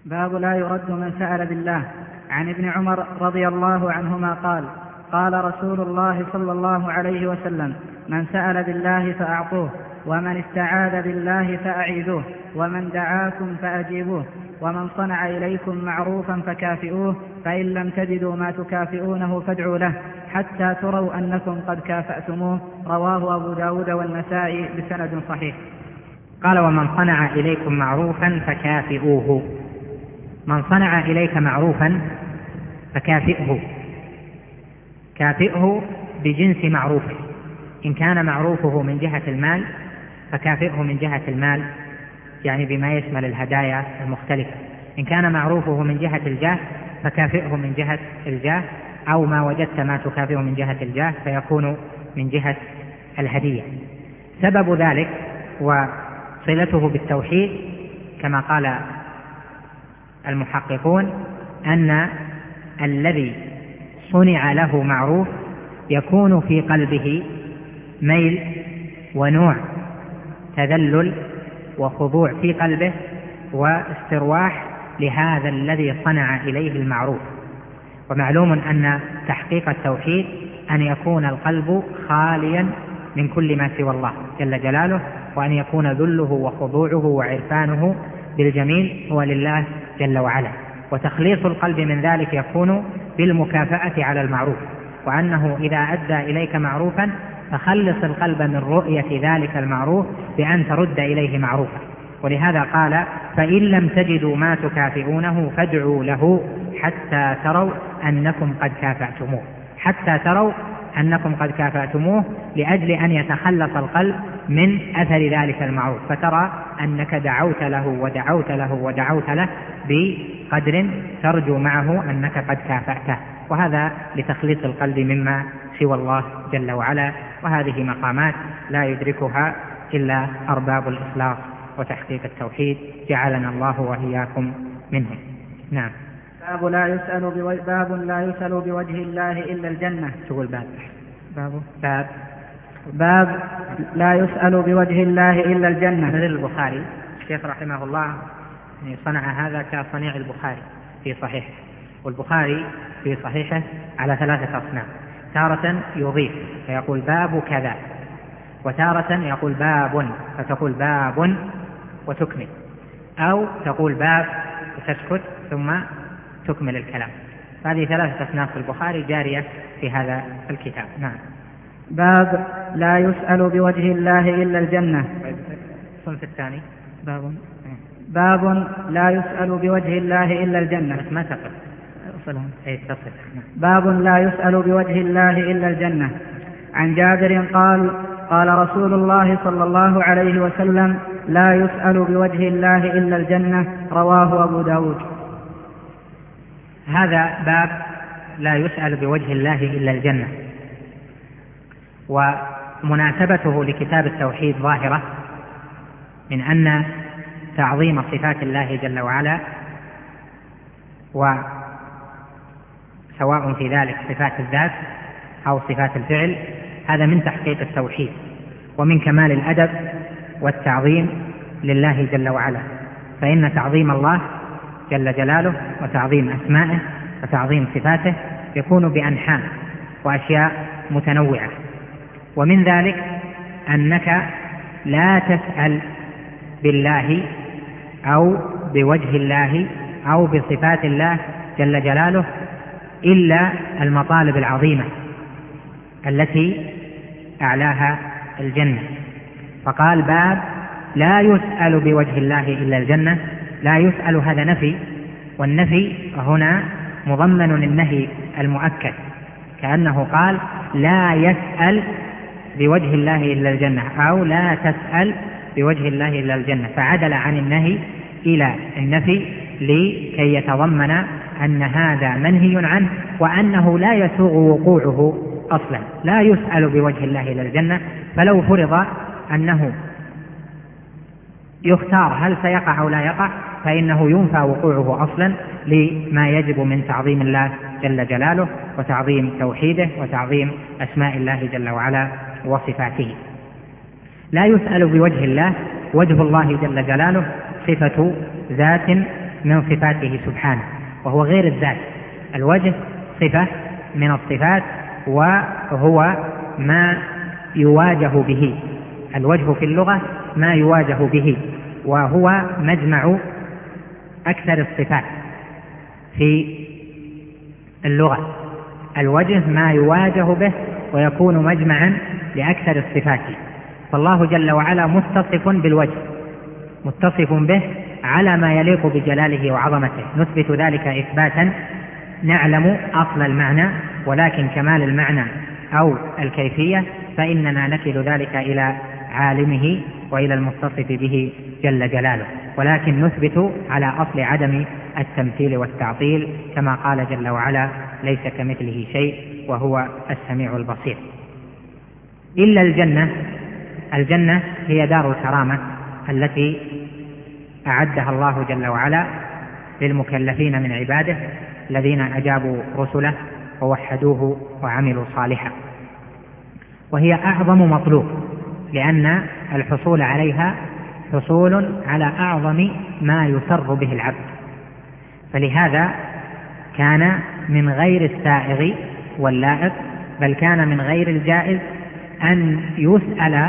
باب لا يرد من سأل بالله. عن ابن عمر رضي الله عنهما قال: قال رسول الله صلى الله عليه وسلم: من سأل بالله فأعطوه، ومن استعاذ بالله فأعيذوه، ومن دعاكم فأجيبوه، ومن صنع إليكم معروفا فكافئوه، فإن لم تجدوا ما تكافئونه فادعوا له حتى تروا أنكم قد كافأتموه. رواه أبو داود والنسائي بسند صحيح. قال: ومن صنع إليكم معروفا فكافئوه. من صنع إليك معروفا فكافئه، كافئه بجنس معروفه. إن كان معروفه من جهة المال فكافئه من جهة المال، يعني بما يشمل الهدايا المختلفة. إن كان معروفه من جهة الجاه فكافئه من جهة الجاه، أو ما وجدت ما تكافئه من جهة الجاه فيكون من جهة الهدية. سبب ذلك وصلته بالتوحيد كما قال المحققون أن الذي صنع له معروف يكون في قلبه ميل ونوع تذلل وخضوع في قلبه واسترواح لهذا الذي صنع إليه المعروف. ومعلوم أن تحقيق التوحيد أن يكون القلب خاليا من كل ما سوى الله جل جلاله، وأن يكون ذله وخضوعه وعرفانه بالجميل هو لله جل وعلا. وتخليص القلب من ذلك يكون بالمكافأة على المعروف، وأنه إذا أدى إليك معروفا فخلص القلب من رؤية ذلك المعروف بأن ترد إليه معروفا. ولهذا قال: فإن لم تجدوا ما تكافئونه فادعوا له حتى تروا أنكم قد كافأتموه. حتى تروا أنكم قد كافأتموه لأجل أن يتخلص القلب من أثر ذلك المعروف، فترى أنك دعوت له ودعوت له ودعوت له بقدر ترجو معه أنك قد كافأته. وهذا لتخليص القلب مما سوى الله جل وعلا. وهذه مقامات لا يدركها إلا أرباب الإخلاص وتحقيق التوحيد، جعلنا الله وإياكم منهم. نعم. باب لا يسأل بوجه الله إلا الجنة. تقول باب لا يسأل بوجه الله إلا الجنة. مثل البخاري، الشيخ رحمه الله صنع هذا كصنيع البخاري في صحيحه. والبخاري في صحيحه على 3 أصناف: تارة يضيف فيقول باب كذا، وتارة يقول باب فتقول باب وتكمل، أو تقول باب وتسكت ثم تكمل الكلام. هذه 3 أصناف في البخاري جارية في هذا الكتاب. نعم. باب لا يسأل بوجه الله إلا الجنة. الصنف الثاني باب لا يسأل بوجه الله إلا الجنة. بس ما تقف. باب لا يسأل بوجه الله إلا الجنة. عن جابر قال: قال رسول الله صلى الله عليه وسلم: لا يسأل بوجه الله إلا الجنة. رواه أبو داود. هذا باب لا يسأل بوجه الله إلا الجنة، ومناسبته لكتاب التوحيد ظاهرة من أن تعظيم صفات الله جل وعلا، وسواء في ذلك صفات الذات أو صفات الفعل، هذا من تحقيق التوحيد ومن كمال الأدب والتعظيم لله جل وعلا. فإن تعظيم الله جل جلاله وتعظيم أسمائه وتعظيم صفاته يكون بأنحاء وأشياء متنوعة. ومن ذلك أنك لا تسأل بالله أو بوجه الله أو بصفات الله جل جلاله إلا المطالب العظيمة التي أعلاها الجنة. فقال: باب لا يسأل بوجه الله إلا الجنة. لا يسأل هذا نفي، والنفي هنا مضمن للنهي المؤكد، كأنه قال: لا يسأل بوجه الله إلا الجنة، أو لا تسأل بوجه الله إلا الجنة، فعدل عن النهي إلى النفي لكي يتضمن أن هذا منهي عنه، وأنه لا يسوغ وقوعه أصلا. لا يسأل بوجه الله إلا الجنة، فلو فرض أنه يختار هل سيقع أو لا يقع فإنه ينفى وقوعه أصلا لما يجب من تعظيم الله جل جلاله وتعظيم توحيده وتعظيم أسماء الله جل وعلا وصفاته. لا يسأل بوجه الله، وجه الله جل جلاله صفة ذات من صفاته سبحانه، وهو غير الذات. الوجه صفة من الصفات، وهو ما يواجه به. الوجه في اللغة ما يواجه به، وهو مجمع أكثر الصفات في اللغة. الوجه ما يواجه به ويكون مجمعا لأكثر الصفات. فالله جل وعلا متصف بالوجه، متصف به على ما يليق بجلاله وعظمته. نثبت ذلك إثباتا نعلم أصل المعنى، ولكن كمال المعنى أو الكيفية فإننا نكل ذلك إلى عالمه وإلى المتصف به جل جلاله، ولكن نثبت على أصل عدم التمثيل والتعطيل، كما قال جل وعلا: ليس كمثله شيء وهو السميع البصير. إلا الجنة هي دار الكرامة التي أعدها الله جل وعلا للمكلفين من عباده الذين أجابوا رسله ووحدوه وعملوا صالحا، وهي أعظم مطلوب، لأن الحصول عليها حصول على أعظم ما يسر به العبد. فلهذا كان من غير السائغ واللائق، بل كان من غير الجائز أن يسأل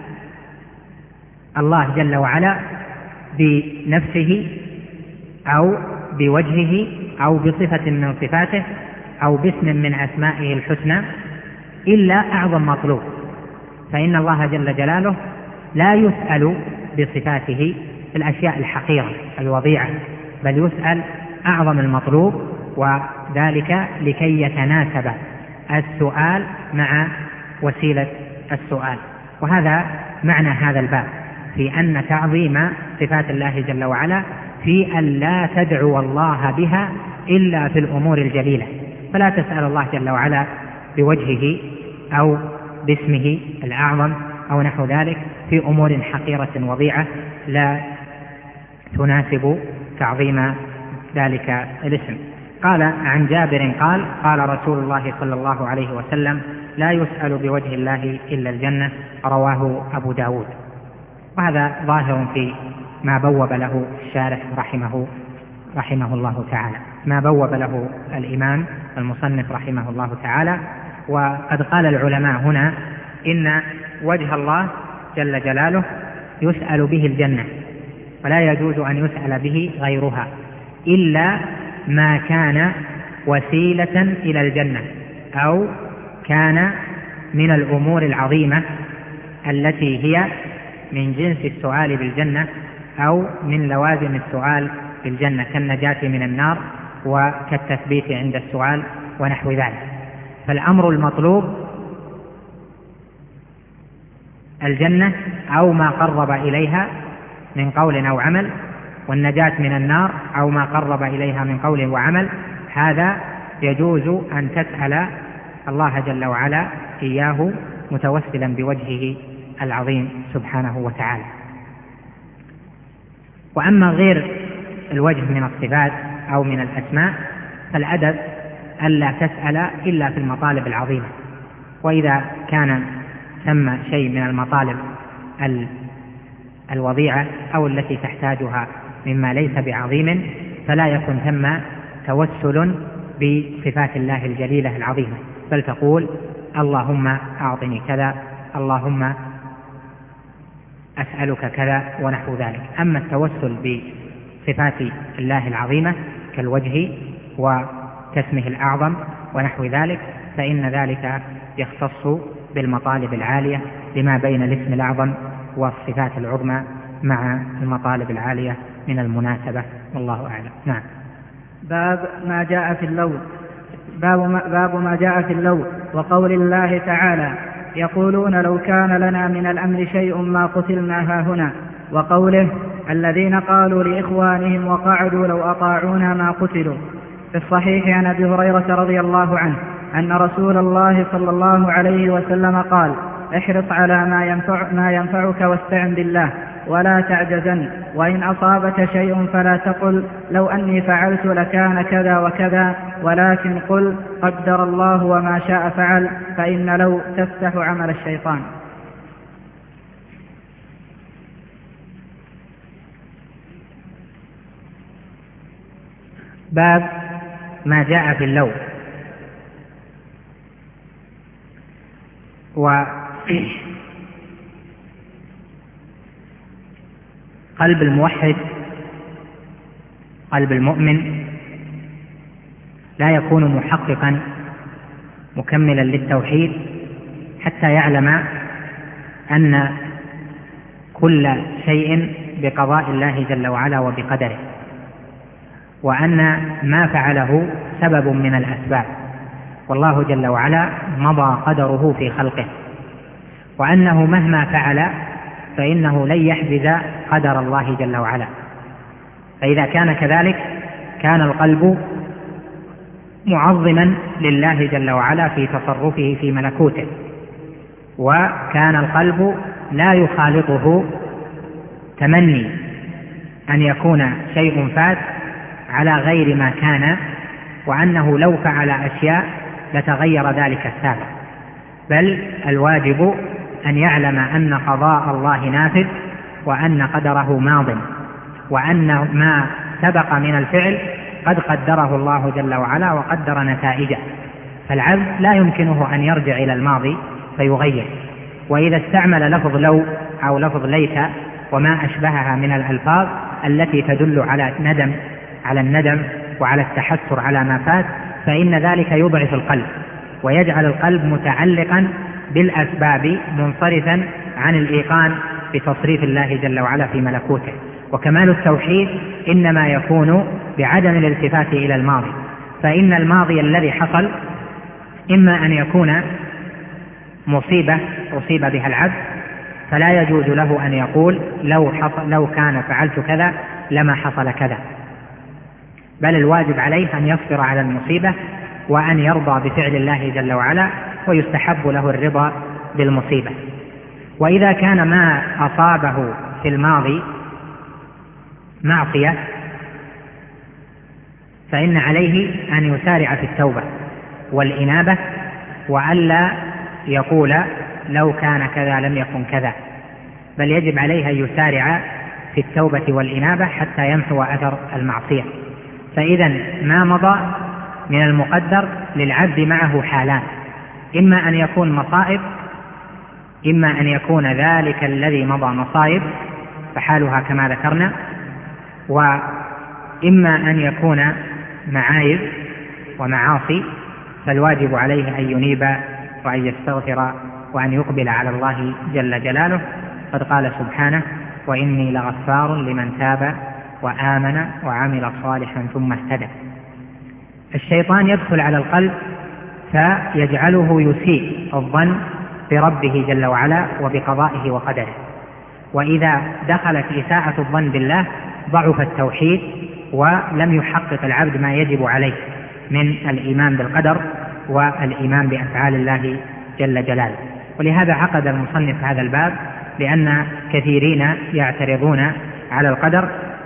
الله جل وعلا بنفسه أو بوجهه أو بصفة من صفاته أو باسم من أسمائه الحسنى إلا أعظم مطلوب. فإن الله جل جلاله لا يسأل بصفاته في الأشياء الحقيرة الوضيعة، بل يسأل أعظم المطلوب، وذلك لكي يتناسب السؤال مع وسيلة السؤال. وهذا معنى هذا الباب في أن تعظيم صفات الله جل وعلا في أن لا تدعو الله بها إلا في الأمور الجليلة، فلا تسأل الله جل وعلا بوجهه أو باسمه الأعظم أو نحو ذلك في أمور حقيرة وضيعة لا تناسب تعظيم ذلك الاسم. قال عن جابر قال: قال رسول الله صلى الله عليه وسلم: لا يسأل بوجه الله إلا الجنة. رواه أبو داود. وهذا ظاهر في ما بوب له الشارح رحمه الله تعالى، ما بوب له الإمام المصنف رحمه الله تعالى. وقد قال العلماء هنا إن وجه الله جل جلاله يسأل به الجنة، ولا يجوز أن يسأل به غيرها إلا ما كان وسيلة إلى الجنة أو كان من الأمور العظيمة التي هي من جنس السؤال بالجنة أو من لوازم السؤال بالجنة، كالنجاة من النار وكالتثبيت عند السؤال ونحو ذلك. فالأمر المطلوب الجنة أو ما قرب إليها من قول أو عمل، والنجاة من النار أو ما قرب إليها من قول وعمل. هذا يجوز أن تسأل الله جل وعلا إياه متوسلا بوجهه العظيم سبحانه وتعالى. وأما غير الوجه من الصفات أو من الأسماء فالأدب ألا تسأل إلا في المطالب العظيمة، وإذا كان ثم شيء من المطالب الوضيعة أو التي تحتاجها مما ليس بعظيم فلا يكن ثم توسل بصفات الله الجليلة العظيمة، بل تقول: اللهم أعطني كذا، اللهم أسألك كذا ونحو ذلك. أما التوسل بصفات الله العظيمة كالوجه وكاسمه الأعظم ونحو ذلك فإن ذلك يختص بالمطالب العالية لما بين الاسم الأعظم والصفات العظمى مع المطالب العالية من المناسبة، والله أعلم. نعم. باب ما جاء في اللوم وقول الله تعالى: يقولون لو كان لنا من الأمر شيء ما قتلنا هاهنا، وقوله: الذين قالوا لإخوانهم وقعدوا لو أطاعونا ما قتلوا. في الصحيح عن أبي هريرة رضي الله عنه أن رسول الله صلى الله عليه وسلم قال: احرص على ما ينفعك واستعن بالله ولا تعجزن، وإن أصابك شيء فلا تقل لو أني فعلت لكان كذا وكذا، ولكن قل قدر الله وما شاء فعل، فإن لو تفتح عمل الشيطان. باب ما جاء في اللوم. وقلب الموحد، قلب المؤمن، لا يكون محققا مكملا للتوحيد حتى يعلم أن كل شيء بقضاء الله جل وعلا وبقدره، وأن ما فعله سبب من الأسباب، والله جل وعلا مضى قدره في خلقه، وأنه مهما فعل فإنه لن يحجز قدر الله جل وعلا. فإذا كان كذلك كان القلب معظما لله جل وعلا في تصرفه في ملكوته، وكان القلب لا يخالطه تمني أن يكون شيء فات على غير ما كان، وأنه لو فعل أشياء لتغير ذلك السابق، بل الواجب أن يعلم أن قضاء الله نافذ، وأن قدره ماض، وأن ما سبق من الفعل قد قدره الله جل وعلا وقدر نتائجه. فالعبد لا يمكنه أن يرجع إلى الماضي فيغير. وإذا استعمل لفظ لو أو لفظ ليت وما أشبهها من الألفاظ التي تدل على الندم وعلى التحسر على ما فات، فإن ذلك يضعف القلب ويجعل القلب متعلقا بالأسباب منصرفا عن الإيقان بتصريف الله جل وعلا في ملكوته. وكمال التوحيد إنما يكون بعدم الالتفات إلى الماضي، فإن الماضي الذي حصل إما أن يكون مصيبة أصيب بها العبد، فلا يجوز له أن يقول لو كان فعلت كذا لما حصل كذا، بل الواجب عليه أن يصبر على المصيبة وأن يرضى بفعل الله جل وعلا، ويستحب له الرضا بالمصيبة. وإذا كان ما أصابه في الماضي معصية فإن عليه أن يسارع في التوبة والإنابة، وألا يقول لو كان كذا لم يكن كذا، بل يجب عليه أن يسارع في التوبة والإنابة حتى يمحو أثر المعصية. فإذا ما مضى من المقدر للعبد معه حالان: إما أن يكون مصائب، إما أن يكون ذلك الذي مضى مصائب فحالها كما ذكرنا، وإما أن يكون معايب ومعاصي، فالواجب عليه أن ينيب وأن يستغفر وأن يقبل على الله جل جلاله. قد قال سبحانه: وإني لغفار لمن تاب وآمن وعمل صالحا ثم اهتدى. الشيطان يدخل على القلب فيجعله يسيء الظن بربه جل وعلا وبقضائه وقدره، وإذا دخلت إساءة الظن بالله ضعف التوحيد ولم يحقق العبد ما يجب عليه من الإيمان بالقدر والإيمان بأفعال الله جل جلاله. ولهذا عقد المصنف هذا الباب، لأن كثيرين يعترضون على القدر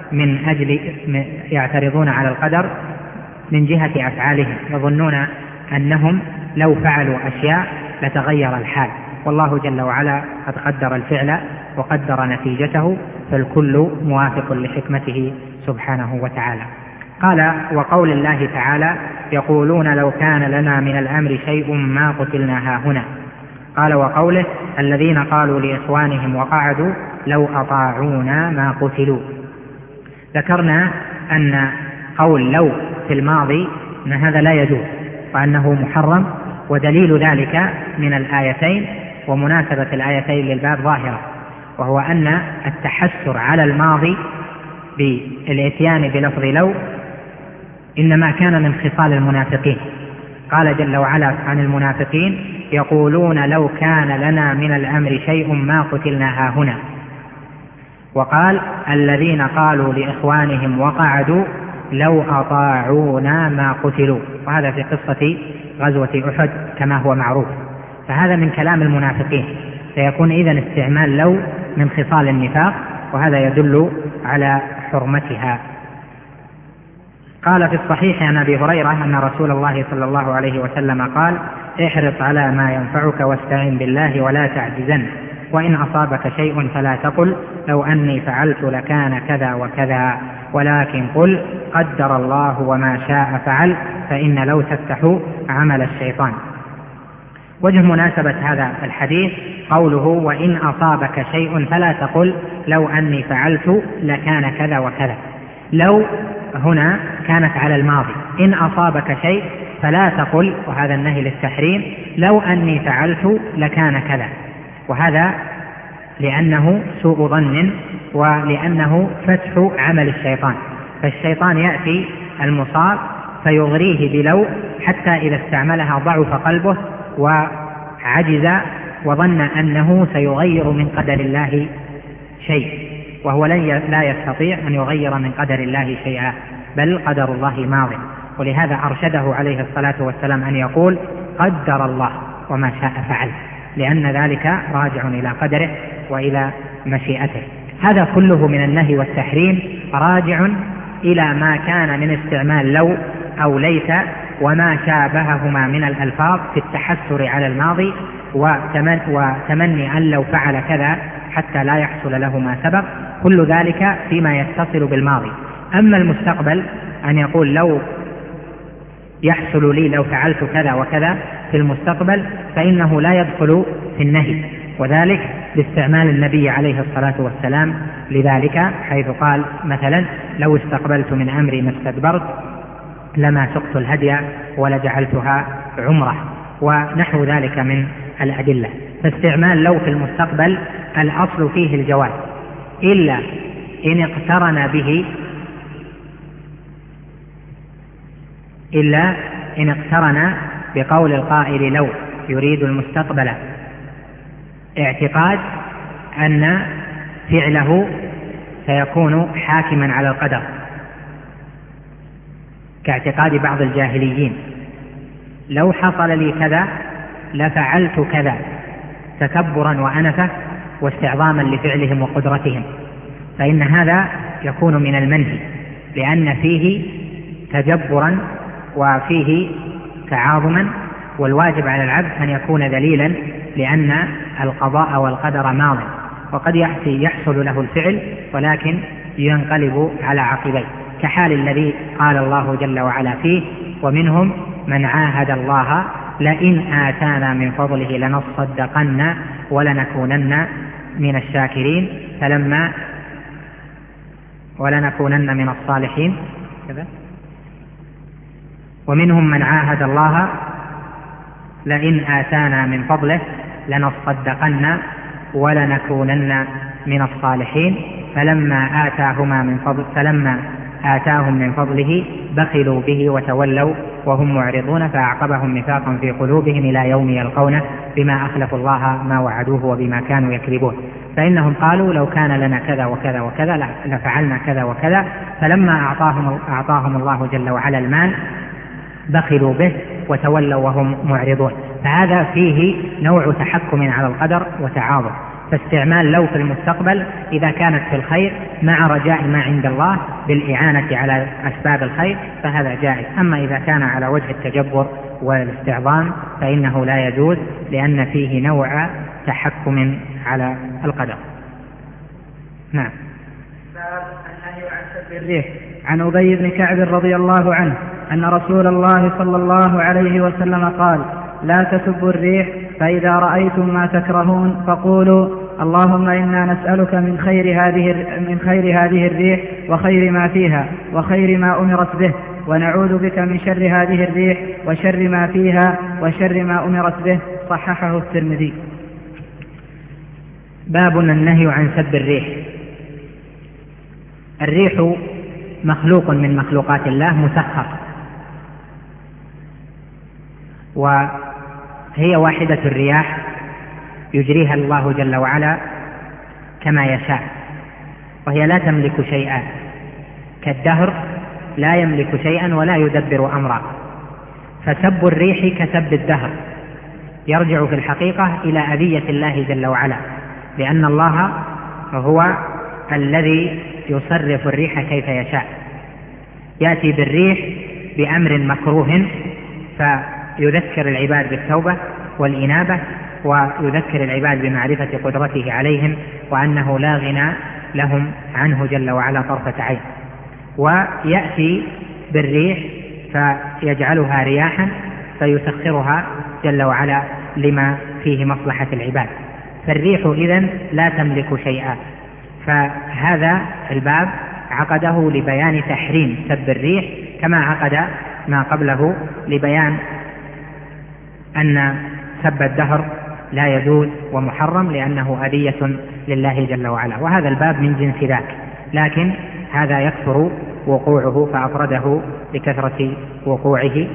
من جهة أفعالهم، يظنون أنهم لو فعلوا أشياء لتغير الحال، والله جل وعلا قد قدر الفعل وقدر نتيجته، فالكل موافق لحكمته سبحانه وتعالى. قال: وقول الله تعالى: يقولون لو كان لنا من الأمر شيء ما قتلنا هاهنا. قال: وقوله: الذين قالوا لإخوانهم وقعدوا لو أطاعونا ما قتلوا. ذكرنا أن قول لو في الماضي أن هذا لا يجوز وأنه محرم، ودليل ذلك من الآيتين، ومناسبة الآيتين للباب ظاهرة، وهو أن التحسر على الماضي بالإتيان بلفظ لو إنما كان من خصال المنافقين. قال جل وعلا عن المنافقين: يقولون لو كان لنا من الأمر شيء ما قتلنا هاهنا. وقال: الذين قالوا لإخوانهم وقعدوا لو أطاعونا ما قتلوا، وهذا في قصة غزوة أحد كما هو معروف. فهذا من كلام المنافقين، فيكون إذن استعمال لو من خصال النفاق، وهذا يدل على حرمتها. قال في الصحيح عن أبي هريرة أن رسول الله صلى الله عليه وسلم قال: احرص على ما ينفعك واستعن بالله ولا تعجزن، وإن أصابك شيء فلا تقل لو أني فعلت لكان كذا وكذا، ولكن قل قدر الله وما شاء فعل، فإن لو تفتح عمل الشيطان. وجه مناسبة هذا الحديث قوله وإن أصابك شيء فلا تقل لو أني فعلت لكان كذا وكذا. لو هنا كانت على الماضي، إن أصابك شيء فلا تقل، وهذا النهي للتحريم، لو أني فعلت لكان كذا، وهذا لأنه سوء ظن ولأنه فتح عمل الشيطان. فالشيطان يأتي المصاب فيغريه بلو حتى إذا استعملها ضعف قلبه وعجز وظن أنه سيغير من قدر الله شيء، وهو لا يستطيع أن يغير من قدر الله شيئا، بل قدر الله ماض. ولهذا أرشده عليه الصلاة والسلام أن يقول قدر الله وما شاء فعل، لأن ذلك راجع إلى قدره وإلى مشيئته. هذا كله من النهي والتحريم راجع إلى ما كان من استعمال لو أو ليت وما شابههما من الألفاظ في التحسر على الماضي وتمني أن لو فعل كذا حتى لا يحصل له ما سبق، كل ذلك فيما يتصل بالماضي. أما المستقبل أن يقول لو يحصل لي لو فعلت كذا وكذا في المستقبل، فإنه لا يدخل في النهي، وذلك باستعمال النبي عليه الصلاة والسلام لذلك، حيث قال مثلا لو استقبلت من أمري ما استدبرت لما سقت الهدي ولجعلتها عمرة، ونحو ذلك من الأدلة. فاستعمال لو في المستقبل الأصل فيه الجواز، إلا إن اقترن بقول القائل لو يريد المستقبل اعتقاد أن فعله سيكون حاكما على القدر، كاعتقاد بعض الجاهليين لو حصل لي كذا لفعلت كذا، تكبرا وأنفة واستعظاما لفعلهم وقدرتهم، فإن هذا يكون من المنهي، لأن فيه تجبرا وفيه تعاظما، والواجب على العبد أن يكون ذليلا، لأن القضاء والقدر ماض، وقد يحصل له الفعل ولكن ينقلب على عقبيه، كحال الذي قال الله جل وعلا فيه ومنهم من عاهد الله لئن آتانا من فضله لنصدقن ولنكونن من الشاكرين ولنكونن من الصالحين كذا. ومنهم من عاهد الله لئن آتانا من فضله لنصدقن ولنكونن من الصالحين فلما آتاهم من فضله بخلوا به وتولوا وهم معرضون فأعقبهم نفاقا في قلوبهم إلى يوم يلقونه بما أخلفوا الله ما وعدوه وبما كانوا يكذبون. فإنهم قالوا لو كان لنا كذا وكذا وكذا لفعلنا كذا وكذا، فلما أعطاهم الله جل وعلا المال بخلوا به وتولوا وهم معرضون. فهذا فيه نوع تحكم على القدر وتعاظم. فاستعمال لو في المستقبل إذا كانت في الخير مع رجاء ما عند الله بالإعانة على أسباب الخير فهذا جائز. أما إذا كان على وجه التجبر والاستعظام فإنه لا يجوز، لأن فيه نوع تحكم على القدر. نعم. النهي عن سب الريح. عن أبي بن كعب رضي الله عنه أن رسول الله صلى الله عليه وسلم قال: لا تسبوا الريح، فإذا رأيتم ما تكرهون فقولوا اللهم إنا نسألك من خير هذه الريح وخير ما فيها وخير ما أمرت به، ونعوذ بك من شر هذه الريح وشر ما فيها وشر ما أمرت به. صححه الترمذي. باب النهي عن سب الريح. الريح مخلوق من مخلوقات الله مسخر، وهي واحدة الرياح يجريها الله جل وعلا كما يشاء، وهي لا تملك شيئا، كالدهر لا يملك شيئا ولا يدبر أمرا. فسب الريح كسب الدهر، يرجع في الحقيقة إلى أذية الله جل وعلا، لأن الله هو الذي يصرف الريح كيف يشاء. يأتي بالريح بأمر مكروه فيذكر العباد بالتوبة والإنابة، ويذكر العباد بمعرفة قدرته عليهم وأنه لا غنى لهم عنه جل وعلا طرفة عين. ويأتي بالريح فيجعلها رياحا فيسخرها جل وعلا لما فيه مصلحة العباد. فالريح إذن لا تملك شيئا. فهذا الباب عقده لبيان تحريم سب الريح، كما عقد ما قبله لبيان أن سب الدهر لا يجوز ومحرم لأنه أذية لله جل وعلا. وهذا الباب من جنس ذاك، لكن هذا يكثر وقوعه فأفرده لكثرة وقوعه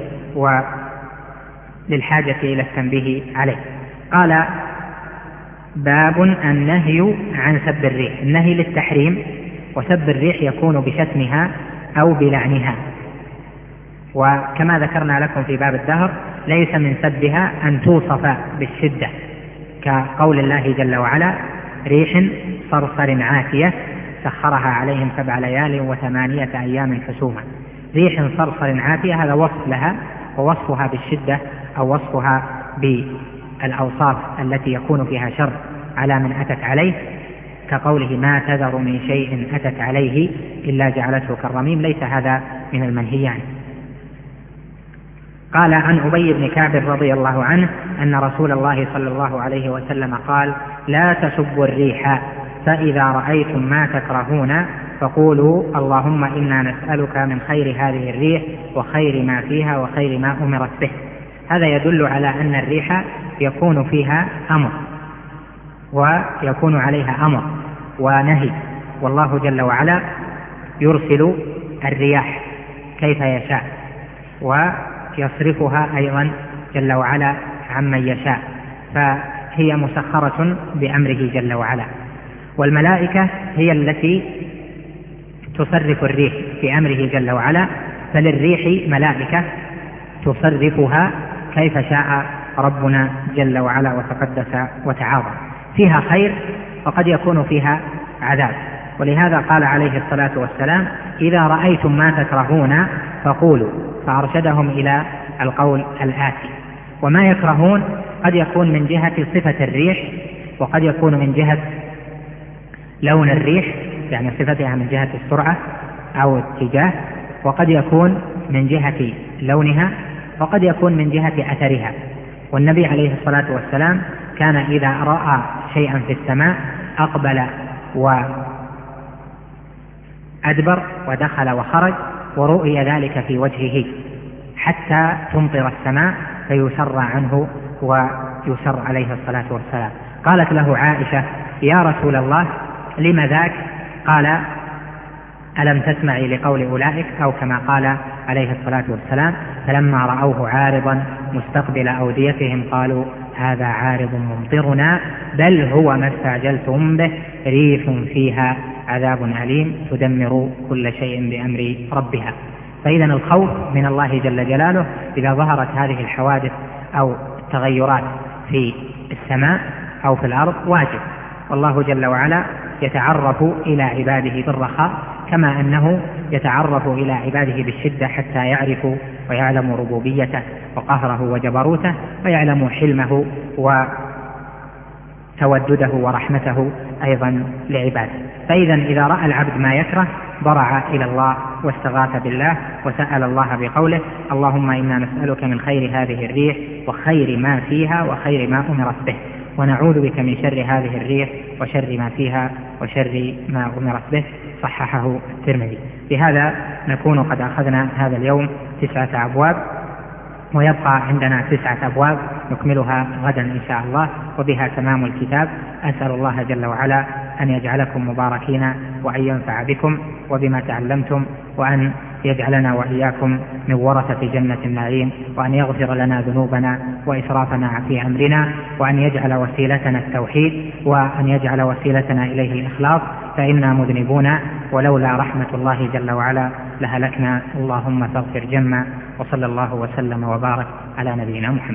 وللحاجة إلى التنبيه عليه. قال: باب النهي عن سب الريح. النهي للتحريم، وسب الريح يكون بشتمها أو بلعنها. وكما ذكرنا لكم في باب الدهر ليس من سبها أن توصف بالشدة، كقول الله جل وعلا: ريح صرصر عاتية سخرها عليهم 7 ليال و8 أيام حسوما. ريح صرصر عاتية هذا وصف لها، ووصفها بالشدة أو وصفها بالأوصاف التي يكون فيها شر على من أتت عليه، كقوله: ما تذر من شيء أتت عليه إلا جعلته كالرميم. ليس هذا من المنهي عنه. قال: عن أبي بن كعب رضي الله عنه أن رسول الله صلى الله عليه وسلم قال: لا تسبوا الريح، فإذا رأيتم ما تكرهون فقولوا: اللهم إنا نسألك من خير هذه الريح وخير ما فيها وخير ما أمرت به. هذا يدل على أن الريح يكون فيها أمر ويكون عليها أمر ونهي، والله جل وعلا يرسل الرياح كيف يشاء ويصرفها أيضا جل وعلا عمن يشاء، فهي مسخرة بأمره جل وعلا. والملائكة هي التي تصرف الريح بأمره جل وعلا، فللريح ملائكة تصرفها كيف شاء ربنا جل وعلا وتقدس وتعاظم. فيها خير وقد يكون فيها عذاب، ولهذا قال عليه الصلاة والسلام: إذا رأيتم ما تكرهون فقولوا، فأرشدهم إلى القول الآتي. وما يكرهون قد يكون من جهة صفة الريح، وقد يكون من جهة لون الريح، يعني صفتها من جهة السرعة أو الاتجاه، وقد يكون من جهة لونها، وقد يكون من جهة أثرها. والنبي عليه الصلاة والسلام كان إذا رأى شيئا في السماء أقبل وأدبر ودخل وخرج، ورؤي ذلك في وجهه حتى تمطر السماء فيسر عنه ويسر عليه الصلاة والسلام. قالت له عائشة: يا رسول الله لم ذاك؟ قال: ألم تسمعي لقول أولئك؟ أو كما قال عليه الصلاة والسلام: فلما رأوه عارضا مستقبل أوديتهم قالوا: هذا عارض ممطرنا بل هو ما استعجلتم به ريح فيها عذاب أليم تدمر كل شيء بأمر ربها. فإذا الخوف من الله جل جلاله إذا ظهرت هذه الحوادث أو التغيرات في السماء أو في الأرض واجب، والله جل وعلا يتعرف إلى عباده بالرخاء كما أنه يتعرف إلى عباده بالشدة حتى يعرفوا ويعلموا ربوبيته وقهره وجبروته ويعلموا حلمه وتودده ورحمته أيضا لعباده. فإذا إذا رأى العبد ما يكره ضرع إلى الله واستغاث بالله وسأل الله بقوله: اللهم إنا نسألك من خير هذه الريح وخير ما فيها وخير ما أمرت به، ونعوذ بك من شر هذه الريح وشر ما فيها وشر ما أمرت به. صححه الترمذي. بهذا نكون قد أخذنا هذا اليوم 9 أبواب، ويبقى عندنا 9 أبواب نكملها غدا إن شاء الله، وبها تمام الكتاب. أسأل الله جل وعلا أن يجعلكم مباركين وأن ينفع بكم وبما تعلمتم، وأن يجعلنا وإياكم من ورثة جنة النعيم، وأن يغفر لنا ذنوبنا وإسرافنا في أمرنا، وأن يجعل وسيلتنا التوحيد، وأن يجعل وسيلتنا إليه الإخلاص، فإنا مذنبون ولولا رحمة الله جل وعلا لهلكنا. اللهم فاغفر جما، وصلى الله وسلم وبارك على نبينا محمد.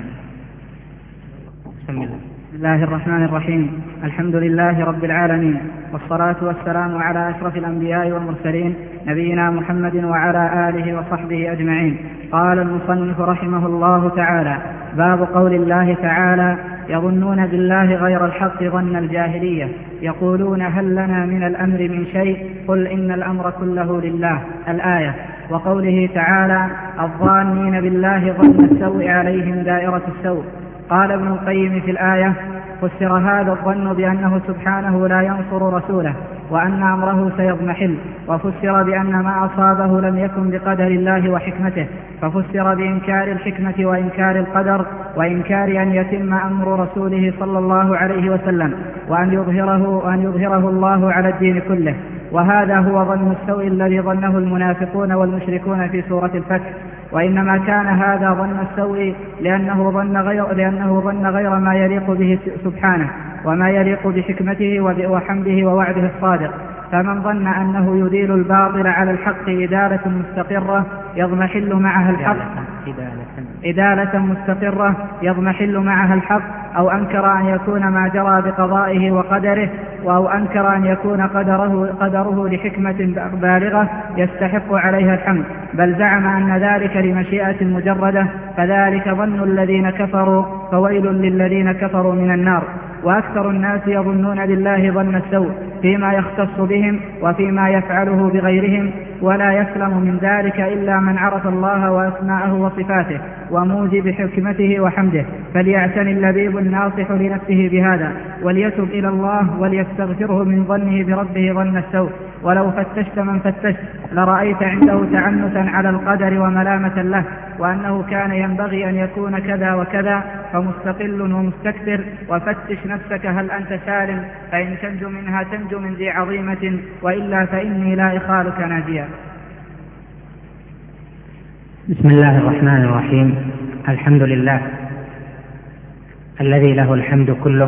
بسم الله الرحمن الرحيم. الحمد لله رب العالمين، والصلاة والسلام على أشرف الأنبياء والمرسلين نبينا محمد وعلى آله وصحبه أجمعين. قال المصنف رحمه الله تعالى: باب قول الله تعالى: يظنون بالله غير الحق ظن الجاهلية، يقولون هل لنا من الأمر من شيء؟ قل إن الأمر كله لله. الآية. وقوله تعالى الظانين بالله ظن السوء عليهم دائرة السوء. قال ابن القيم في الآية فسر هذا الظن بأنه سبحانه لا ينصر رسوله وأن أمره سيضمحل، وفسر بأن ما أصابه لم يكن بقدر الله وحكمته، ففسر بإنكار الحكمة وإنكار القدر وإنكار أن يتم أمر رسوله صلى الله عليه وسلم وأن يظهره الله على الدين كله. وهذا هو ظن السوء الذي ظنه المنافقون والمشركون في سورة الفتح، وإنما كان هذا ظن السوء لأنه ظن غير ما يليق به سبحانه وما يليق بحكمته وحمده ووعده الصادق. فمن ظن أنه يديل الباطل على الحق إدالة مستقرة يضمحل معها الحق أو أنكر أن يكون ما جرى بقضائه وقدره، أو أنكر أن يكون قدره لحكمة بالغة يستحق عليها الحمد، بل زعم أن ذلك لمشيئة مجردة، فذلك ظن الذين كفروا، فويل للذين كفروا من النار. وأكثر الناس يظنون بالله ظن السوء فيما يختص بهم وفيما يفعله بغيرهم، ولا يسلم من ذلك إلا من عرف الله وأسماءه وصفاته وموجب حكمته وحمده. فليعتني اللبيب الناصح لنفسه بهذا، وليتب إلى الله وليستغفره من ظنه بربه ظن السوء. ولو فتشت من فتشت لرأيت عنده تعنتا على القدر وملامة له، وأنه كان ينبغي أن يكون كذا وكذا، فمستقل ومستكبر. وفتش نفسك هل أنت سالم، فإن تنجو منها تنجو من ذي عظيمة، وإلا فإني لا إخالك ناجيا. بسم الله الرحمن الرحيم. الحمد لله الذي له الحمد كله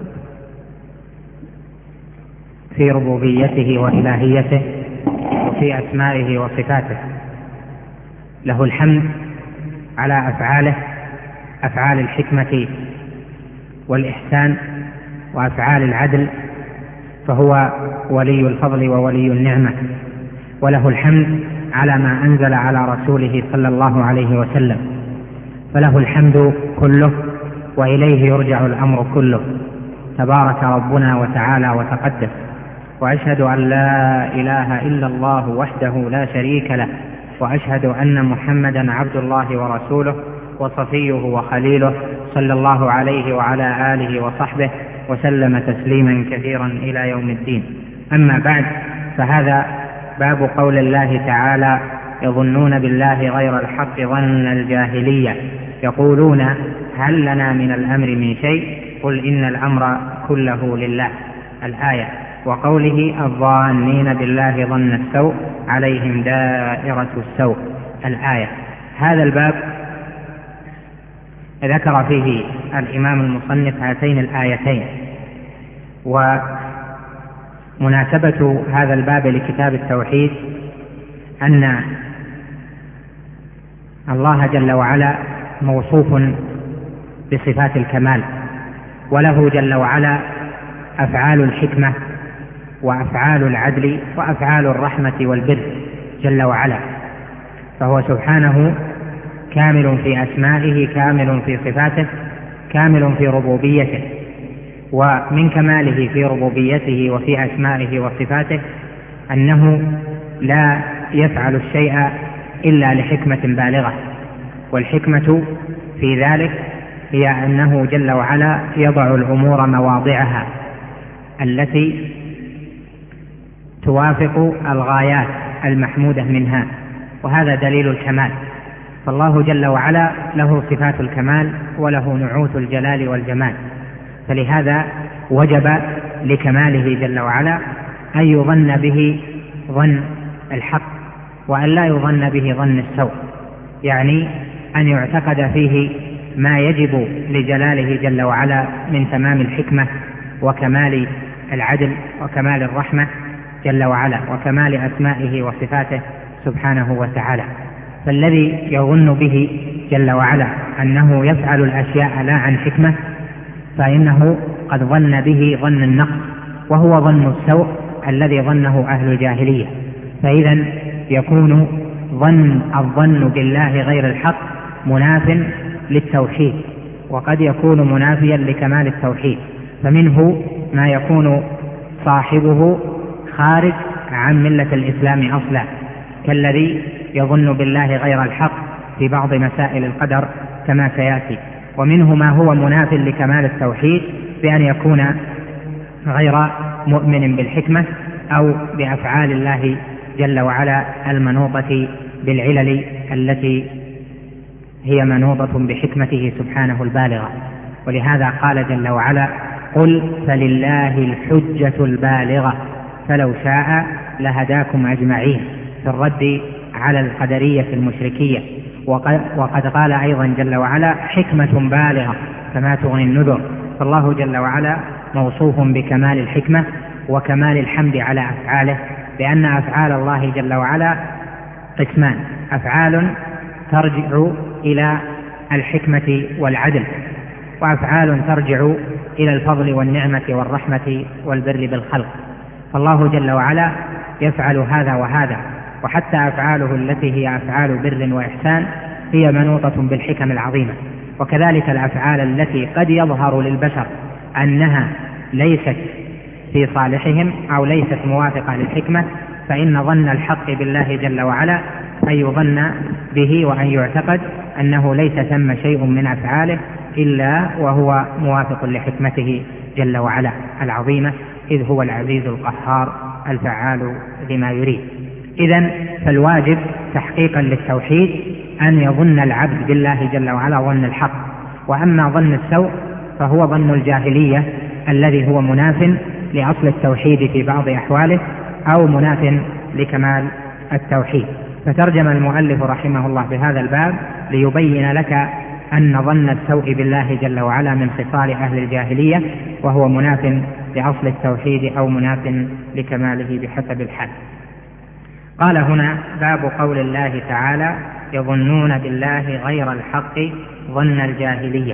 في ربوبيته وإلهيته وفي أسمائه وصفاته. له الحمد على أفعاله، أفعال الحكمة والإحسان وأفعال العدل، فهو ولي الفضل وولي النعمة. وله الحمد على ما أنزل على رسوله صلى الله عليه وسلم، فله الحمد كله وإليه يرجع الأمر كله، تبارك ربنا وتعالى وتقدس. وأشهد أن لا إله إلا الله وحده لا شريك له، وأشهد أن محمدا عبد الله ورسوله وصفيه وخليله، صلى الله عليه وعلى آله وصحبه وسلم تسليما كثيرا إلى يوم الدين. أما بعد، فهذا باب قول الله تعالى يظنون بالله غير الحق ظن الجاهلية، يقولون هل لنا من الأمر من شيء؟ قل إن الأمر كله لله. الآية. وقوله الظانين بالله ظن السوء عليهم دائرة السوء. الآية. هذا الباب ذكر فيه الإمام المصنف هاتين الآيتين، ومناسبة هذا الباب لكتاب التوحيد أن الله جل وعلا موصوف بصفات الكمال، وله جل وعلا أفعال الحكمة وأفعال العدل وأفعال الرحمة والبر جل وعلا، فهو سبحانه كامل في أسمائه، كامل في صفاته، كامل في ربوبيته. ومن كماله في ربوبيته وفي أسمائه وصفاته أنه لا يفعل الشيء إلا لحكمة بالغة، والحكمة في ذلك هي أنه جل وعلا يضع الأمور مواضعها التي توافق الغايات المحمودة منها، وهذا دليل الكمال. فالله جل وعلا له صفات الكمال وله نعوت الجلال والجمال، فلهذا وجب لكماله جل وعلا أن يظن به ظن الحق وأن لا يظن به ظن السوء، يعني أن يعتقد فيه ما يجب لجلاله جل وعلا من تمام الحكمة وكمال العدل وكمال الرحمة جل وعلا وكمال أسمائه وصفاته سبحانه وتعالى. فالذي يظن به جل وعلا أنه يفعل الأشياء لا عن حكمة فإنه قد ظن به ظن النقص، وهو ظن السوء الذي ظنه أهل الجاهلية. فإذا يكون الظن بالله غير الحق مناف للتوحيد، وقد يكون منافيا لكمال التوحيد، فمنه ما يكون صاحبه خارج عن ملة الإسلام أصلا، كالذي يظن بالله غير الحق في بعض مسائل القدر كما سيأتي. ومنه ما هو مناف لكمال التوحيد بأن يكون غير مؤمن بالحكمة أو بأفعال الله جل وعلا المنوطة بالعلل التي هي منوطة بحكمته سبحانه البالغة. ولهذا قال جل وعلا: قل فلله الحجة البالغة فلو شاء لهداكم أجمعين، في الرد على القدرية المشركية. وقد قال أيضا جل وعلا: حكمة بالغة فما تغني النذر. فالله جل وعلا موصوف بكمال الحكمة وكمال الحمد على أفعاله، لأن أفعال الله جل وعلا قسمان: أفعال ترجع إلى الحكمة والعدل، وأفعال ترجع إلى الفضل والنعمة والرحمة والبر بالخلق. فالله جل وعلا يفعل هذا وهذا، وحتى أفعاله التي هي أفعال بر وإحسان هي منوطة بالحكم العظيمة. وكذلك الأفعال التي قد يظهر للبشر أنها ليست في صالحهم أو ليست موافقة للحكمة، فإن ظن الحق بالله جل وعلا أن يظن به وأن يعتقد أنه ليس ثم شيء من أفعاله إلا وهو موافق لحكمته جل وعلا العظيمة، إذ هو العزيز القهار الفعال لما يريد. إذن فالواجب تحقيقا للتوحيد أن يظن العبد بالله جل وعلا ظن الحق. وأما ظن السوء فهو ظن الجاهلية الذي هو مناف لأصل التوحيد في بعض أحواله أو مناف لكمال التوحيد. فترجم المؤلف رحمه الله بهذا الباب ليبين لك أن ظن السوء بالله جل وعلا من خصال أهل الجاهلية، وهو مناف لأصل التوحيد أو مناف لكماله بحسب الحال. قال هنا: باب قول الله تعالى: يظنون بالله غير الحق ظن الجاهلية.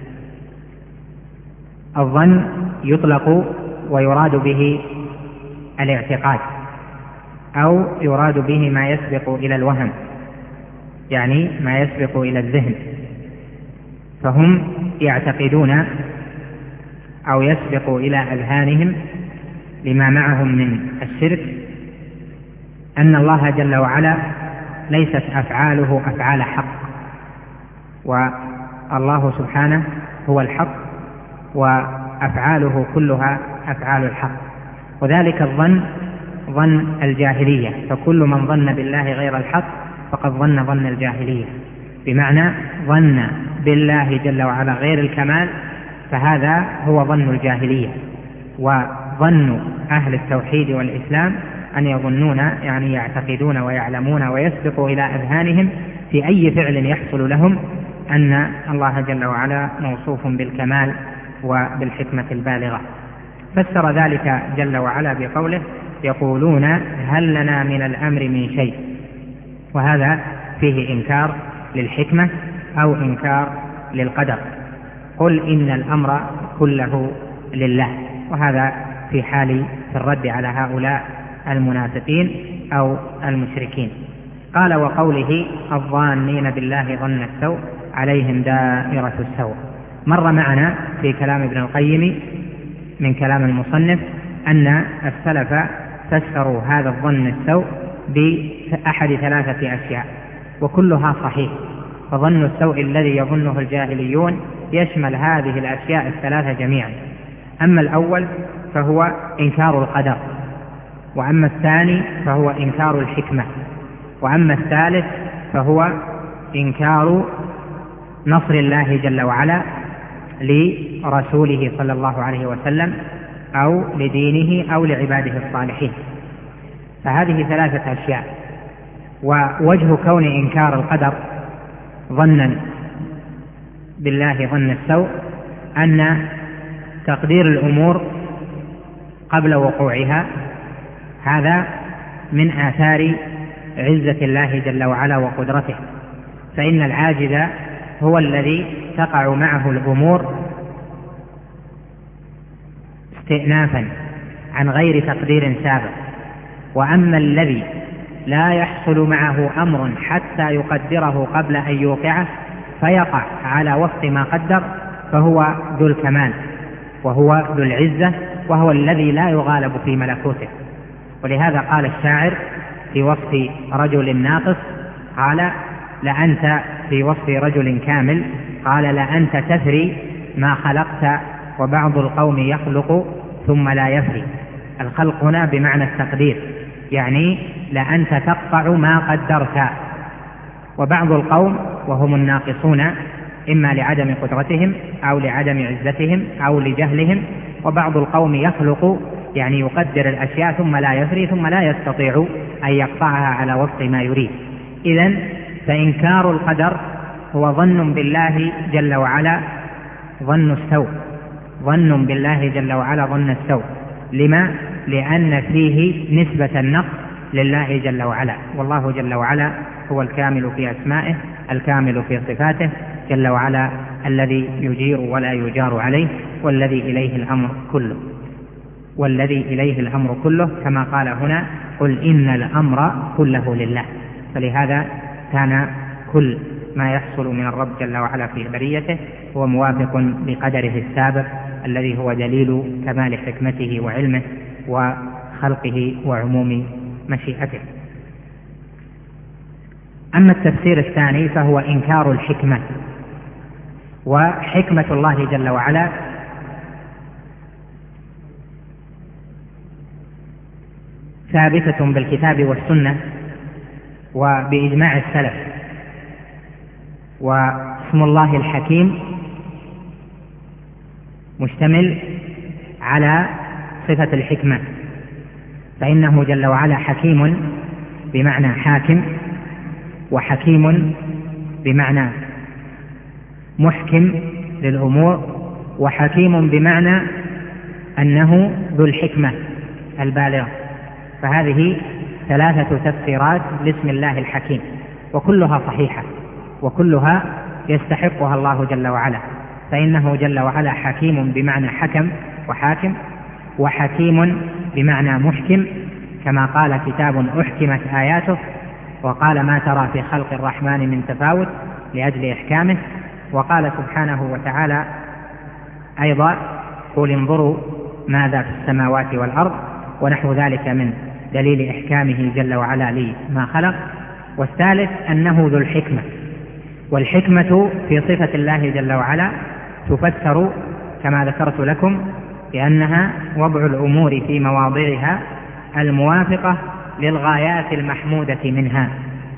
الظن يطلق ويراد به الاعتقاد، أو يراد به ما يسبق إلى الوهم، يعني ما يسبق إلى الذهن. فهم يعتقدون أو يسبق إلى أذهانهم لما معهم من الشرك أن الله جل وعلا ليست أفعاله أفعال حق، والله سبحانه هو الحق وأفعاله كلها أفعال الحق. وذلك الظن ظن الجاهلية، فكل من ظن بالله غير الحق فقد ظن الجاهلية، بمعنى ظن بالله جل وعلا غير الكمال، فهذا هو ظن الجاهلية. وظن أهل التوحيد والإسلام أن يظنون يعني يعتقدون ويعلمون ويسبق إلى أذهانهم في أي فعل يحصل لهم أن الله جل وعلا موصوف بالكمال وبالحكمة البالغة. فسر ذلك جل وعلا بقوله: يقولون هل لنا من الأمر من شيء. وهذا فيه إنكار للحكمة أو إنكار للقدر. قل إن الأمر كله لله. وهذا في الرد على هؤلاء المنافقين أو المشركين. قال: وقوله الظانين بالله ظن السوء عليهم دائرة السوء. مر معنا في كلام ابن القيم من كلام المصنف أن السلف فسروا هذا الظن السوء بأحد 3 أشياء، وكلها صحيح. فظن السوء الذي يظنه الجاهليون يشمل هذه الأشياء 3 جميعا. أما الأول فهو إنكار القدر، وأما الثاني فهو إنكار الحكمة، وأما الثالث فهو إنكار نصر الله جل وعلا لرسوله صلى الله عليه وسلم أو لدينه أو لعباده الصالحين. فهذه 3 أشياء. ووجه كون إنكار القدر ظنا بالله ظن السوء أن تقدير الأمور قبل وقوعها هذا من آثار عزة الله جل وعلا وقدرته، فإن العاجز هو الذي تقع معه الأمور استئنافا عن غير تقدير سابق. وأما الذي لا يحصل معه أمر حتى يقدره قبل أن يوقعه فيقع على وفق ما قدر، فهو ذو الكمال وهو ذو العزة وهو الذي لا يغالب في ملكوته. ولهذا قال الشاعر في وصف رجل ناقص قال لأنت في وصف رجل كامل قال لأنت تثري ما خلقت وبعض القوم يخلق ثم لا يفري. الخلق هنا بمعنى التقدير، يعني لأنت تقطع ما قدرت، وبعض القوم وهم الناقصون إما لعدم قدرتهم أو لعدم عزتهم أو لجهلهم، وبعض القوم يخلق يعني يقدر الأشياء ثم لا يفري ثم لا يستطيع أن يقطعها على وفق ما يريد. إذن فإنكار القدر هو ظن بالله جل وعلا ظن السوء، ظن بالله جل وعلا ظن السوء. لما؟ لأن فيه نسبة النقص لله جل وعلا، والله جل وعلا هو الكامل في أسمائه الكامل في صفاته جل وعلا، الذي يجير ولا يجار عليه، والذي إليه الأمر كله كما قال هنا قل إن الأمر كله لله. فلهذا كان كل ما يحصل من الرب جل وعلا في بريته هو موافق بقدره السابق الذي هو دليل كمال حكمته وعلمه وخلقه وعموم مشيئته. أما التفسير الثاني فهو إنكار الحكمة، وحكمة الله جل وعلا ثابتة بالكتاب والسنة وبإجماع السلف. واسم الله الحكيم مشتمل على صفة الحكمة، فإنه جل وعلا حكيم بمعنى حاكم، وحكيم بمعنى محكم للأمور، وحكيم بمعنى أنه ذو الحكمة البالغة. فهذه ثلاثة تفسيرات لاسم الله الحكيم، وكلها صحيحة وكلها يستحقها الله جل وعلا، فإنه جل وعلا حكيم بمعنى حكم وحاكم، وحكيم بمعنى محكم كما قال كتاب أحكمت آياته، وقال ما ترى في خلق الرحمن من تفاوت لأجل إحكامه. وقال سبحانه وتعالى أيضا قل انظروا ماذا في السماوات والأرض، ونحو ذلك من دليل إحكامه جل وعلا لما خلق. والثالث أنه ذو الحكمة، والحكمة في صفة الله جل وعلا تفسر كما ذكرت لكم بأنها وضع الأمور في مواضعها الموافقة للغايات المحمودة منها.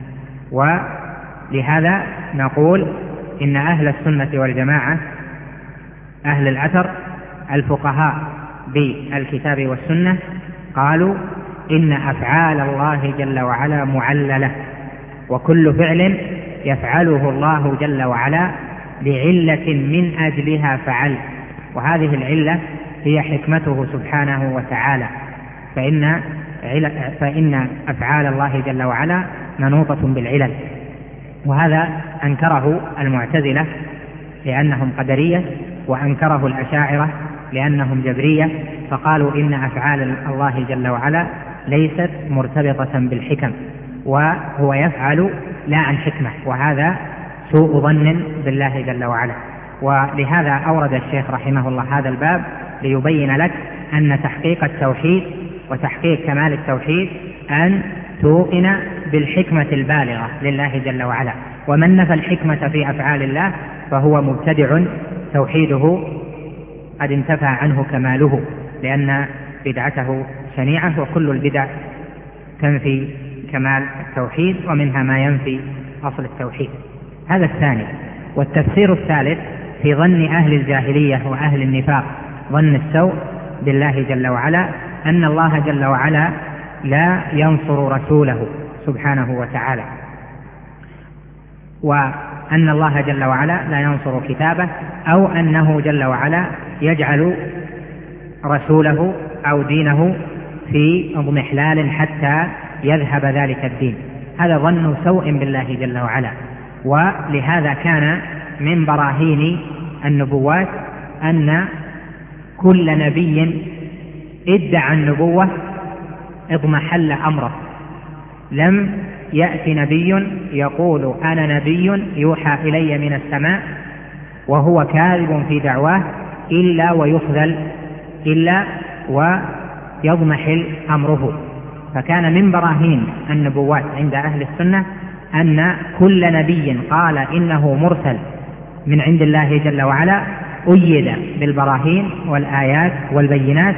ولهذا نقول إن أهل السنة والجماعة أهل الأثر الفقهاء بالكتاب والسنة قالوا إن أفعال الله جل وعلا معللة، وكل فعل يفعله الله جل وعلا لعلة من أجلها فعل، وهذه العلة هي حكمته سبحانه وتعالى، فإن أفعال الله جل وعلا منوطة بالعلل. وهذا أنكره المعتزلة لأنهم قدرية، وأنكره الأشاعرة لأنهم جبرية، فقالوا إن أفعال الله جل وعلا ليست مرتبطة بالحكم، وهو يفعل لا عن حكمة، وهذا سوء ظن بالله جل وعلا. ولهذا أورد الشيخ رحمه الله هذا الباب ليبين لك أن تحقيق التوحيد وتحقيق كمال التوحيد أن توقن بالحكمة البالغة لله جل وعلا، ومن نفى الحكمة في أفعال الله فهو مبتدع توحيده قد انتفى عنه كماله، لأن بدعته شنيعة، وكل البدع تنفي كمال التوحيد، ومنها ما ينفي أصل التوحيد. هذا الثاني. والتفسير الثالث في ظن أهل الجاهلية وأهل النفاق ظن السوء بالله جل وعلا أن الله جل وعلا لا ينصر رسوله سبحانه وتعالى، وأن الله جل وعلا لا ينصر كتابه، أو أنه جل وعلا يجعل رسوله أو دينه في اضمحلال حتى يذهب ذلك الدين. هذا ظن سوء بالله جل وعلا. ولهذا كان من براهين النبوات أن كل نبي ادعى النبوة اضمحل أمره. لم يأتي نبي يقول أنا نبي يوحى إلي من السماء وهو كاذب في دعواه إلا ويخذل، إلا ويضمحل أمره. فكان من براهين النبوات عند أهل السنة أن كل نبي قال إنه مرسل من عند الله جل وعلا أيد بالبراهين والآيات والبينات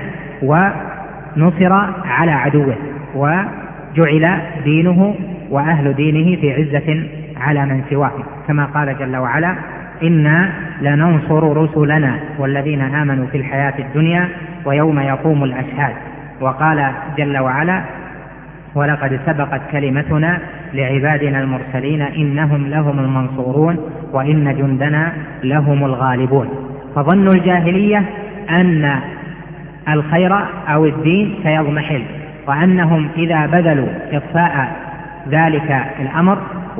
ونصر على عدوه، وجعل دينه وأهل دينه في عزة على من سواه، كما قال جل وعلا: إنا لننصر رسلنا والذين آمنوا في الحياة الدنيا ويوم يقوم الأشهاد. وقال جل وعلا: ولقد سبقت كلمتنا لعبادنا المرسلين إنهم لهم المنصورون وإن جندنا لهم الغالبون. فظن الجاهلية أن الخير أو الدين سيضمحل، وأنهم إذا بذلوا إطفاء ذلك الأمر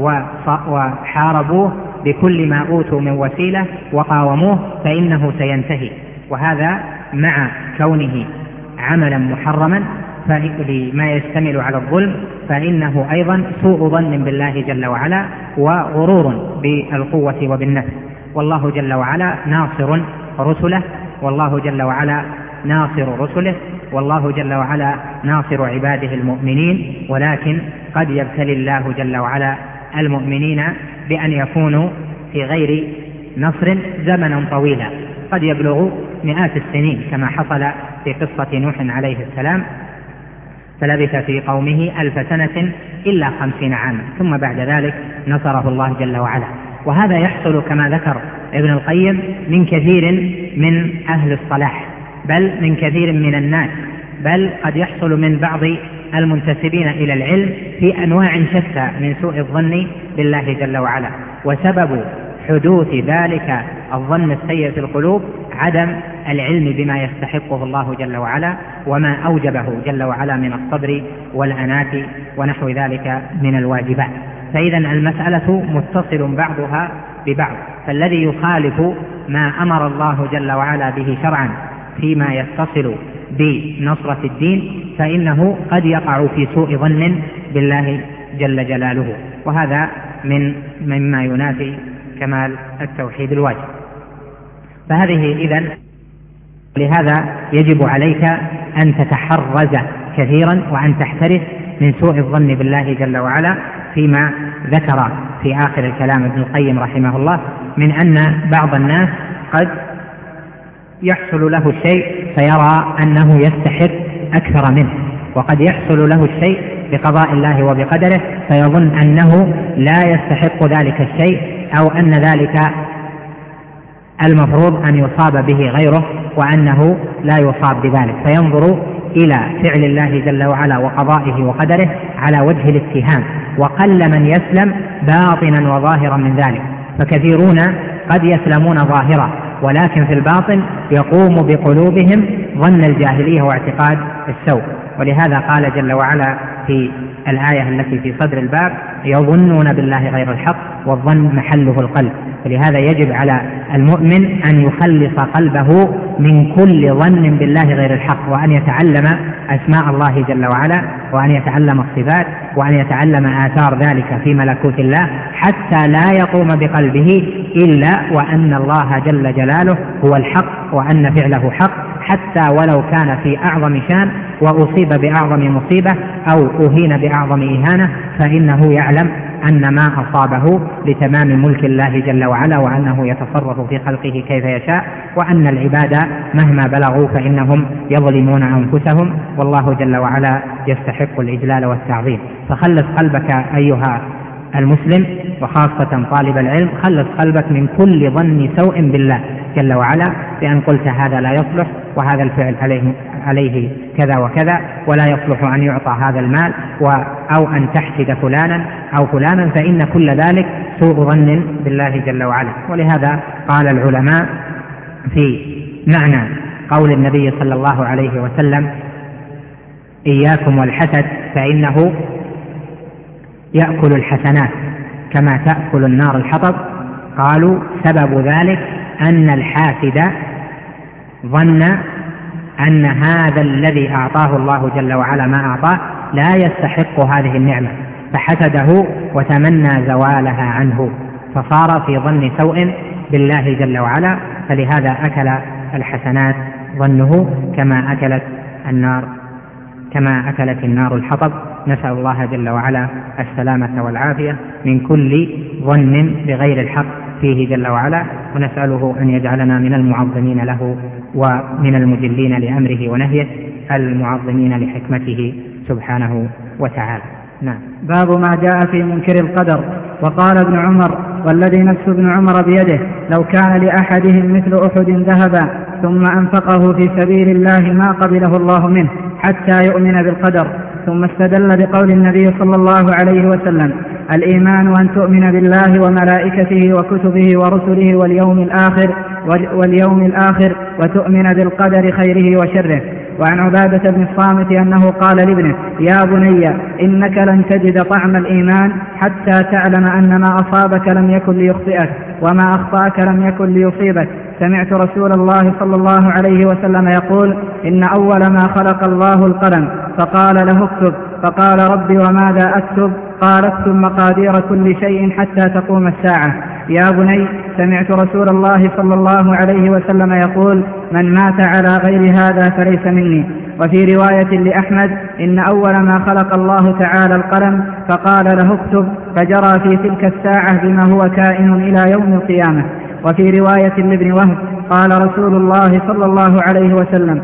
وحاربوه بكل ما أوتوا من وسيلة وقاوموه فإنه سينتهي. وهذا مع كونه عملا محرما لما يشتمل على الظلم، فإنه أيضا سوء ظن بالله جل وعلا وغرور بالقوة وبالنفس. والله جل وعلا ناصر رسله، والله جل وعلا ناصر رسله، والله جل وعلا ناصر عباده المؤمنين. ولكن قد يبتلي الله جل وعلا المؤمنين بأن يكونوا في غير نصر زمنا طويلا، قد يبلغ مئات السنين، كما حصل في قصة نوح عليه السلام، فلبث في قومه 1000 سنة إلا 50 عاما، ثم بعد ذلك نصره الله جل وعلا. وهذا يحصل كما ذكر ابن القيم من كثير من أهل الصلاح، بل من كثير من الناس، بل قد يحصل من بعض المنتسبين إلى العلم في أنواع شتى من سوء الظن بالله جل وعلا. وسبب حدوث ذلك الظن السيء في القلوب عدم العلم بما يستحقه الله جل وعلا وما أوجبه جل وعلا من الصبر والأناة ونحو ذلك من الواجبات. فإذا المسألة متصل بعضها ببعض، فالذي يخالف ما أمر الله جل وعلا به شرعا فيما يتصل بنصرة الدين فإنه قد يقع في سوء ظن بالله جل جلاله، وهذا مما ينافي كمال التوحيد الواجب. فهذه إذن لهذا يجب عليك أن تتحرز كثيرا وأن تحترس من سوء الظن بالله جل وعلا فيما ذكر في آخر الكلام ابن القيم رحمه الله من أن بعض الناس قد يحصل له الشيء فيرى أنه يستحق أكثر منه، وقد يحصل له الشيء بقضاء الله وبقدره فيظن أنه لا يستحق ذلك الشيء، أو أن ذلك المفروض أن يصاب به غيره وأنه لا يصاب بذلك، فينظر إلى فعل الله جل وعلا وقضائه وقدره على وجه الاتهام، وقل من يسلم باطنا وظاهرا من ذلك. فكثيرون قد يسلمون ظاهرا ولكن في الباطن يقوم بقلوبهم ظن الجاهلية واعتقاد السوء. ولهذا قال جل وعلا في الآية التي في صدر الباب: يظنون بالله غير الحق والظن محله القلب. فلهذا يجب على المؤمن أن يخلص قلبه من كل ظن بالله غير الحق، وأن يتعلم أسماء الله جل وعلا، وأن يتعلم الصفات، وأن يتعلم آثار ذلك في ملكوت الله، حتى لا يقوم بقلبه إلا وأن الله جل جلاله هو الحق وأن فعله حق، حتى ولو كان في أعظم شان وأصيب بأعظم مصيبة أو أهين بأعظم إهانة، فإنه يعلم أن ما أصابه لتمام ملك الله جل وعلا، وأنه يتصرف في خلقه كيف يشاء، وأن العباد مهما بلغوا فإنهم يظلمون أنفسهم، والله جل وعلا يستحق الإجلال والتعظيم. فخلص قلبك أيها المسلم، وخاصة طالب العلم، خلص قلبك من كل ظن سوء بالله جل وعلا، بأن قلت هذا لا يصلح وهذا الفعل عليه كذا وكذا، ولا يصلح أن يعطى هذا المال، أو أن تحسد فلانا أو فلانا، فإن كل ذلك سوء ظن بالله جل وعلا. ولهذا قال العلماء في معنى قول النبي صلى الله عليه وسلم: إياكم والحسد فإنه يأكل الحسنات كما تأكل النار الحطب. قالوا سبب ذلك أن الحاسد ظن أن هذا الذي أعطاه الله جل وعلا ما أعطاه لا يستحق هذه النعمة، فحسده وتمنى زوالها عنه، فصار في ظن سوء بالله جل وعلا، فلهذا أكل الحسنات ظنه كما أكلت النار الحطب. نسأل الله جل وعلا السلامة والعافية من كل ظن بغير الحق فيه جل وعلا، ونسأله أن يجعلنا من المعظمين له ومن المجلين لأمره ونهيه المعظمين لحكمته سبحانه وتعالى. نعم. باب ما جاء في منكر القدر. وقال ابن عمر: والذي نفس ابن عمر بيده لو كان لأحدهم مثل أحد ذهبا ثم أنفقه في سبيل الله ما قبله الله منه حتى يؤمن بالقدر. ثم استدل بقول النبي صلى الله عليه وسلم: الإيمان أن تؤمن بالله وملائكته وكتبه ورسله واليوم الآخر وتؤمن بالقدر خيره وشره. وعن عبادة بن الصامت أنه قال لابنه: يا بني إنك لن تجد طعم الإيمان حتى تعلم أن ما أصابك لم يكن ليخطئك وما أخطأك لم يكن ليصيبك. سمعت رسول الله صلى الله عليه وسلم يقول: إن أول ما خلق الله القلم فقال له اكتب، فقال: ربي وماذا أكتب؟ قال: اكتب مقادير كل شيء حتى تقوم الساعة. يا بني سمعت رسول الله صلى الله عليه وسلم يقول: من مات على غير هذا فليس مني. وفي رواية لأحمد: إن أول ما خلق الله تعالى القلم فقال له اكتب، فجرى في تلك الساعة بما هو كائن إلى يوم القيامة. وفي رواية لابن وهب قال رسول الله صلى الله عليه وسلم: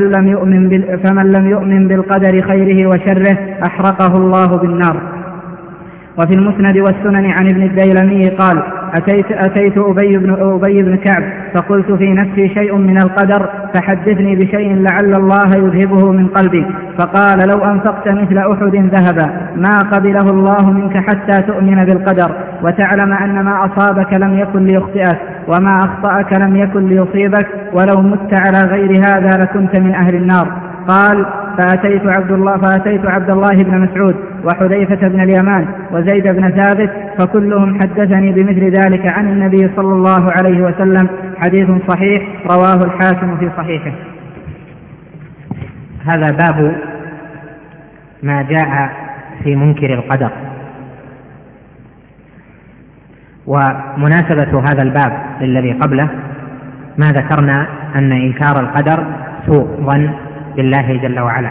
فمن لم يؤمن بالقدر خيره وشره أحرقه الله بالنار. وفي المسند والسنن عن ابن الديلمي قال: أتيت أبي بن كعب فقلت في نفسي شيء من القدر فحدثني بشيء لعل الله يذهبه من قلبي. فقال: لو أنفقت مثل أحد ذهبا ما قبله الله منك حتى تؤمن بالقدر وتعلم أن ما أصابك لم يكن ليخطئك وما أخطأك لم يكن ليصيبك، ولو مت على غير هذا لكنت من أهل النار. قال: فأتيت عبد الله بن مسعود وحذيفة بن اليمان وزيد بن ثابت فكلهم حدثني بمثل ذلك عن النبي صلى الله عليه وسلم. حديث صحيح رواه الحاكم في صحيحه. هذا باب ما جاء في منكر القدر. ومناسبة هذا الباب للذي قبله ما ذكرنا أن إنكار القدر سوء ظن بالله جل وعلا،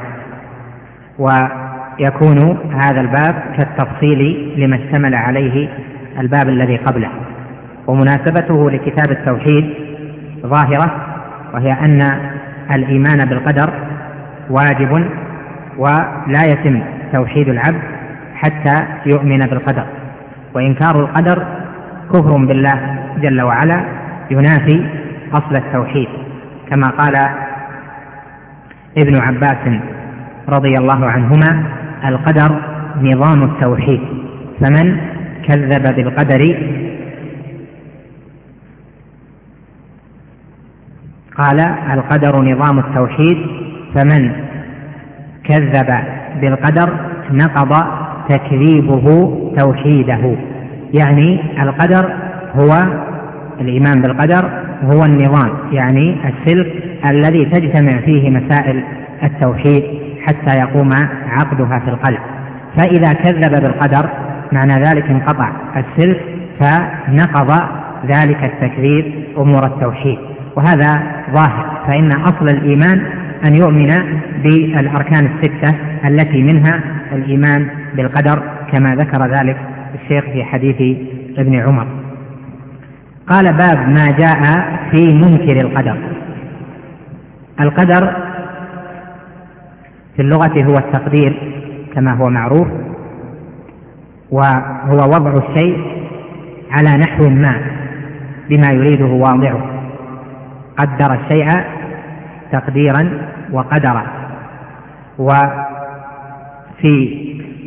ويكون هذا الباب كالتفصيل لما اشتمل عليه الباب الذي قبله. ومناسبته لكتاب التوحيد ظاهرة، وهي أن الإيمان بالقدر واجب، ولا يتم توحيد العبد حتى يؤمن بالقدر. وإنكار القدر كفر بالله جل وعلا ينافي أصل التوحيد، كما قال ابن عباس رضي الله عنهما: القدر نظام التوحيد، فمن كذب بالقدر قال: القدر نظام التوحيد، فمن كذب بالقدر نقض تكذيبه توحيده. يعني القدر هو الإيمان بالقدر هو النظام، يعني السلك الذي تجتمع فيه مسائل التوحيد حتى يقوم عقدها في القلب. فإذا كذب بالقدر معنى ذلك انقطع السلك، فنقض ذلك التكذيب أمور التوحيد. وهذا ظاهر، فإن أصل الإيمان أن يؤمن بالأركان الستة التي منها الإيمان بالقدر، كما ذكر ذلك الشيخ في حديث ابن عمر. قال: باب ما جاء في منكر القدر. القدر في اللغة هو التقدير كما هو معروف، وهو وضع الشيء على نحو ما بما يريده واضعه. قدر الشيء تقديرا وقدرا. وفي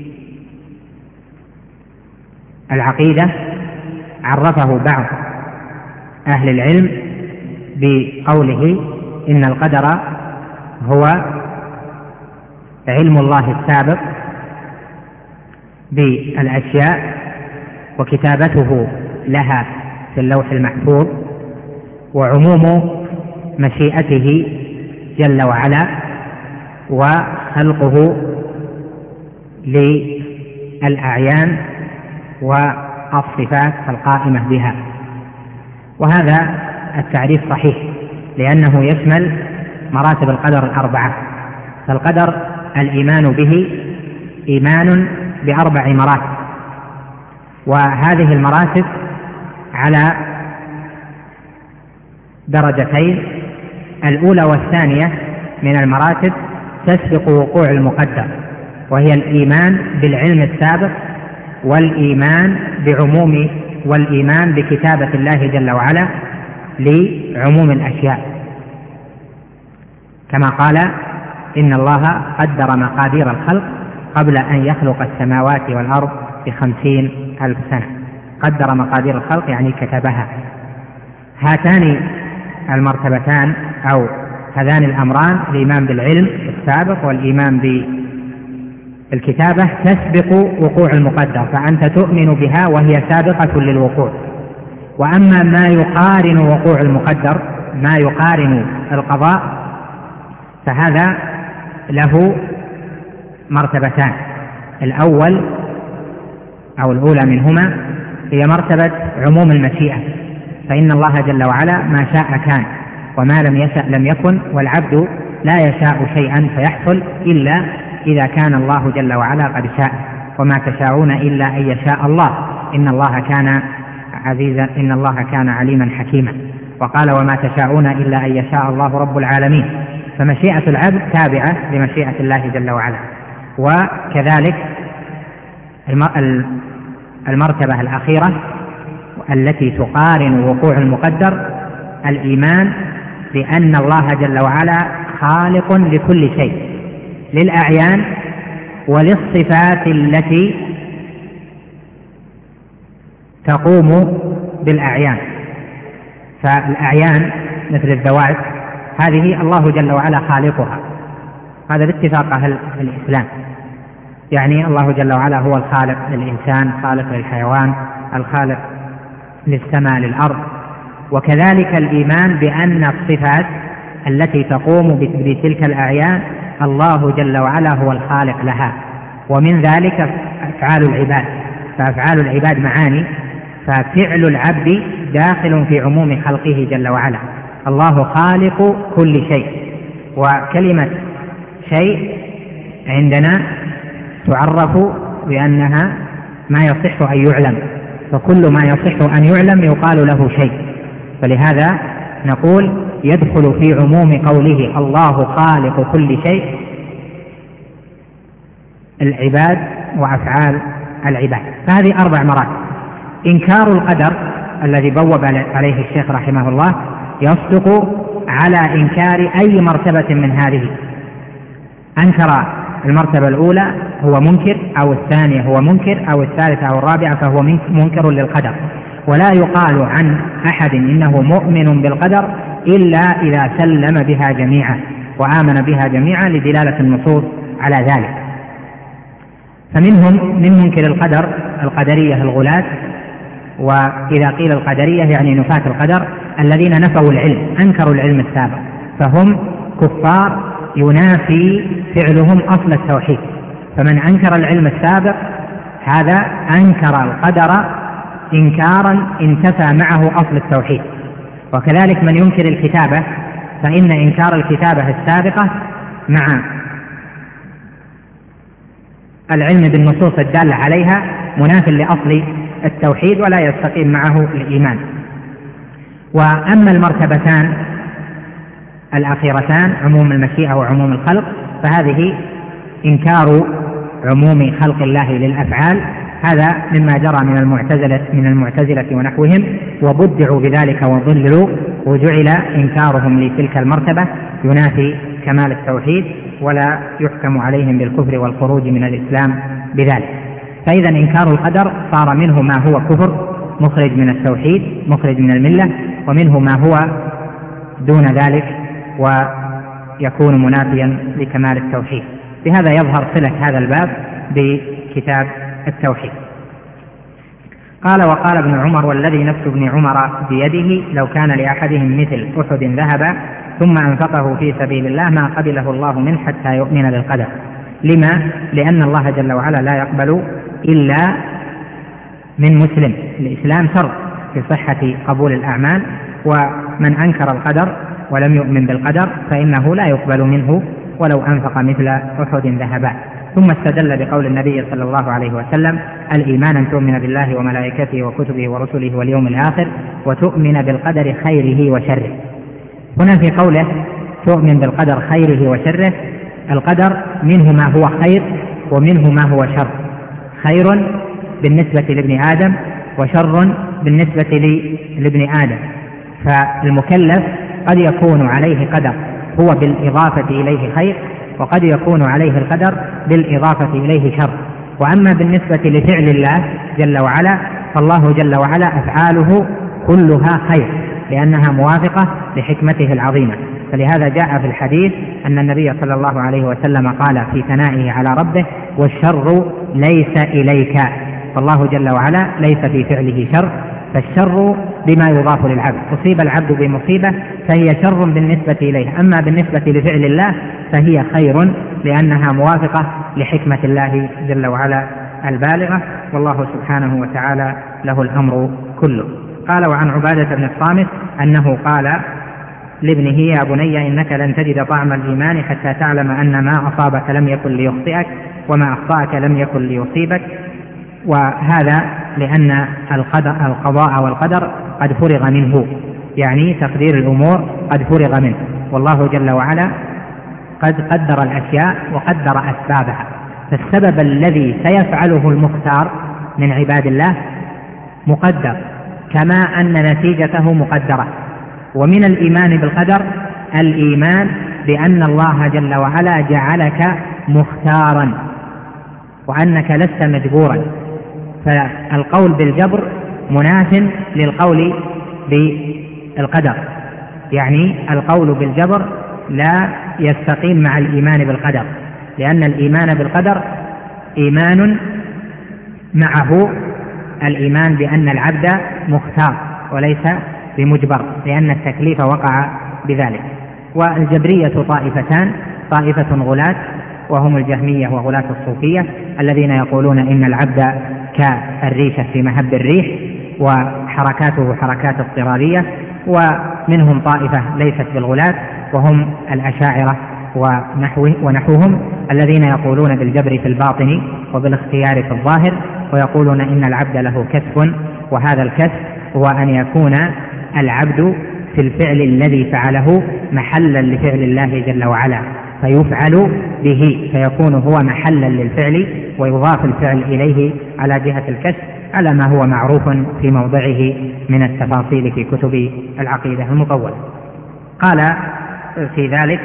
العقيدة عرفه بعض أهل العلم بقوله: إن القدر هو علم الله السابق بالأشياء وكتابته لها في اللوح المحفوظ، وعموم مشيئته جل وعلا، وخلقه للأعيان والصفات القائمة بها. وهذا التعريف صحيح لأنه يشمل مراتب القدر الأربعة. فالقدر الإيمان به إيمان ب4 مراتب، وهذه المراتب على درجتين. الأولى والثانية من المراتب تسبق وقوع المقدر، وهي الإيمان بالعلم السابق والإيمان بكتابة الله جل وعلا لعموم الأشياء، كما قال إن الله قدر مقادير الخلق قبل أن يخلق السماوات والأرض ب50,000 سنة. قدر مقادير الخلق يعني كتبها. هاتان المرتبتان أو هذان الأمران، الإيمان بالعلم السابق والإيمان بالكتابة، تسبق وقوع المقدر، فأنت تؤمن بها وهي سابقة للوقوع. وأما ما يقارن وقوع المقدر، ما يقارن القضاء، فهذا له مرتبتان. الأول أو الأولى منهما هي مرتبة عموم المشيئة، فإن الله جل وعلا ما شاء كان وما لم يشأ لم يكن، والعبد لا يشاء شيئا فيحصل إلا إذا كان الله جل وعلا قد شاء، وما تشاءون إلا أن يشاء الله إن الله كان عزيزا إن الله كان عليما حكيما. وقال وما تشاءون إلا أن يشاء الله رب العالمين. فمشيئة العبد تابعة لمشيئة الله جل وعلا. وكذلك المرتبة الأخيرة التي تقارن وقوع المقدر الإيمان بأن الله جل وعلا خالق لكل شيء، للأعيان وللصفات التي تقوم بالأعيان. فالأعيان مثل الذوات هذه الله جل وعلا خالقها، هذا باتفاق أهل الإسلام، يعني الله جل وعلا هو الخالق للإنسان، خالق للحيوان، الخالق للسماء للأرض. وكذلك الإيمان بأن الصفات التي تقوم بتلك الأعيان الله جل وعلا هو الخالق لها، ومن ذلك أفعال العباد. فأفعال العباد معاني، ففعل العبد داخل في عموم خلقه جل وعلا. الله خالق كل شيء، وكلمة شيء عندنا تعرف بأنها ما يصح أن يعلم، فكل ما يصح أن يعلم يقال له شيء. فلهذا نقول يدخل في عموم قوله الله خالق كل شيء العباد وأفعال العباد. فهذه 4 مراتب. إنكار القدر الذي بوب عليه الشيخ رحمه الله يصدق على إنكار أي مرتبة من هذه. أنكر المرتبة الأولى هو منكر، أو الثانية هو منكر، أو الثالثة أو الرابعة فهو منكر للقدر. ولا يقال عن أحد إنه مؤمن بالقدر إلا إذا سلم بها جميعا وآمن بها جميعا لدلالة النصوص على ذلك. فمنهم من منكر القدر القدرية الغلاة، وإذا قيل القدرية يعني نفاة القدر الذين نفوا العلم، أنكروا العلم السابق، فهم كفار ينافي فعلهم أصل التوحيد. فمن أنكر العلم السابق هذا أنكر القدر إنكارا انتفى معه أصل التوحيد. وكذلك من ينكر الكتابة فإن إنكار الكتابة السابقة مع العلم بالنصوص الدالة عليها مناف لأصل التوحيد ولا يستقيم معه الإيمان. وأما المرتبتان الأخيرتان عموم المشيئة وعموم الخلق فهذه إنكار عموم خلق الله للأفعال، هذا مما جرى من المعتزلة ونحوهم، وبدعوا بذلك وضللوا، وجعل إنكارهم لتلك المرتبة ينافي كمال التوحيد ولا يحكم عليهم بالكفر والخروج من الإسلام بذلك. فإذا إنكار القدر صار منه ما هو كفر مخرج من التوحيد مخرج من الملة، ومنه ما هو دون ذلك ويكون منافيا لكمال التوحيد. بهذا يظهر صلة هذا الباب بكتاب التوحيد. قال وقال ابن عمر والذي نفس ابن عمر بيده لو كان لأحدهم مثل أحد ذهبا ثم أنفقه في سبيل الله ما قبله الله منه حتى يؤمن بالقدر. لما؟ لأن الله جل وعلا لا يقبل إلا من مسلم. الإسلام شرط، في صحة قبول الأعمال. ومن أنكر القدر ولم يؤمن بالقدر فإنه لا يقبل منه ولو أنفق مثل أحد ذهبا. ثم استدل بقول النبي صلى الله عليه وسلم: الإيمان أن تؤمن بالله وملائكته وكتبه ورسله واليوم الآخر وتؤمن بالقدر خيره وشره. هنا في قوله تؤمن بالقدر خيره وشره، القدر منه ما هو خير ومنه ما هو شر، خير بالنسبة لابن آدم وشر بالنسبة لابن آدم. فالمكلف قد يكون عليه قدر هو بالإضافة إليه خير، وقد يكون عليه القدر بالإضافة إليه شر. وأما بالنسبة لفعل الله جل وعلا فالله جل وعلا أفعاله كلها خير لأنها موافقة لحكمته العظيمة. فلهذا جاء في الحديث أن النبي صلى الله عليه وسلم قال في ثنائه على ربه: والشر ليس إليك. فالله جل وعلا ليس في فعله شر، فالشر بما يضاف للعبد. أصيب العبد بمصيبة فهي شر بالنسبة إليه، أما بالنسبة لفعل الله فهي خير لأنها موافقة لحكمة الله جل وعلا البالغة، والله سبحانه وتعالى له الأمر كله. قال: وعن عبادة بن الصامت أنه قال لابنه: يا بني إنك لن تجد طعم الإيمان حتى تعلم أن ما أصابك لم يكن ليخطئك وما أخطأك لم يكن ليصيبك. وهذا لأن القضاء والقدر قد فرغ منه، يعني تقدير الأمور قد فرغ منه، والله جل وعلا قد قدر الأشياء وقدر أسبابها. فالسبب الذي سيفعله المختار من عباد الله مقدر، كما أن نتيجته مقدرة. ومن الإيمان بالقدر الإيمان بأن الله جل وعلا جعلك مختارا وأنك لست مجبورا. فالقول بالجبر مناف للقول بالقدر، يعني القول بالجبر لا يستقيم مع الإيمان بالقدر، لأن الإيمان بالقدر إيمان معه الإيمان بأن العبد مختار وليس بمجبر، لأن التكليف وقع بذلك. والجبرية طائفتان: طائفة غلاة وهم الجهمية وغلاة الصوفية الذين يقولون إن العبد كالريشة في مهب الريح وحركاته حركات اضطرارية. ومنهم طائفة ليست بالغلاة وهم الأشاعرة ونحوهم الذين يقولون بالجبر في الباطن وبالاختيار في الظاهر، ويقولون إن العبد له كسب، وهذا الكسب هو أن يكون العبد في الفعل الذي فعله محلا لفعل الله جل وعلا، فيفعل به فيكون هو محلا للفعل ويضاف الفعل إليه على جهة الكسب، على ما هو معروف في موضعه من التفاصيل في كتب العقيدة المطولة. قال في ذلك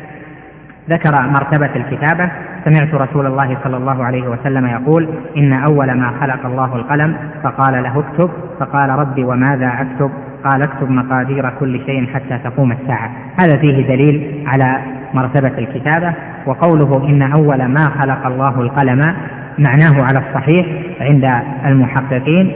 ذكر مرتبة الكتابة: سمعت رسول الله صلى الله عليه وسلم يقول: إن أول ما خلق الله القلم فقال له اكتب، فقال ربي وماذا أكتب؟ قال اكتب مقادير كل شيء حتى تقوم الساعة. هذا فيه دليل على مرتبة الكتابة. وقوله إن أول ما خلق الله القلم معناه على الصحيح عند المحققين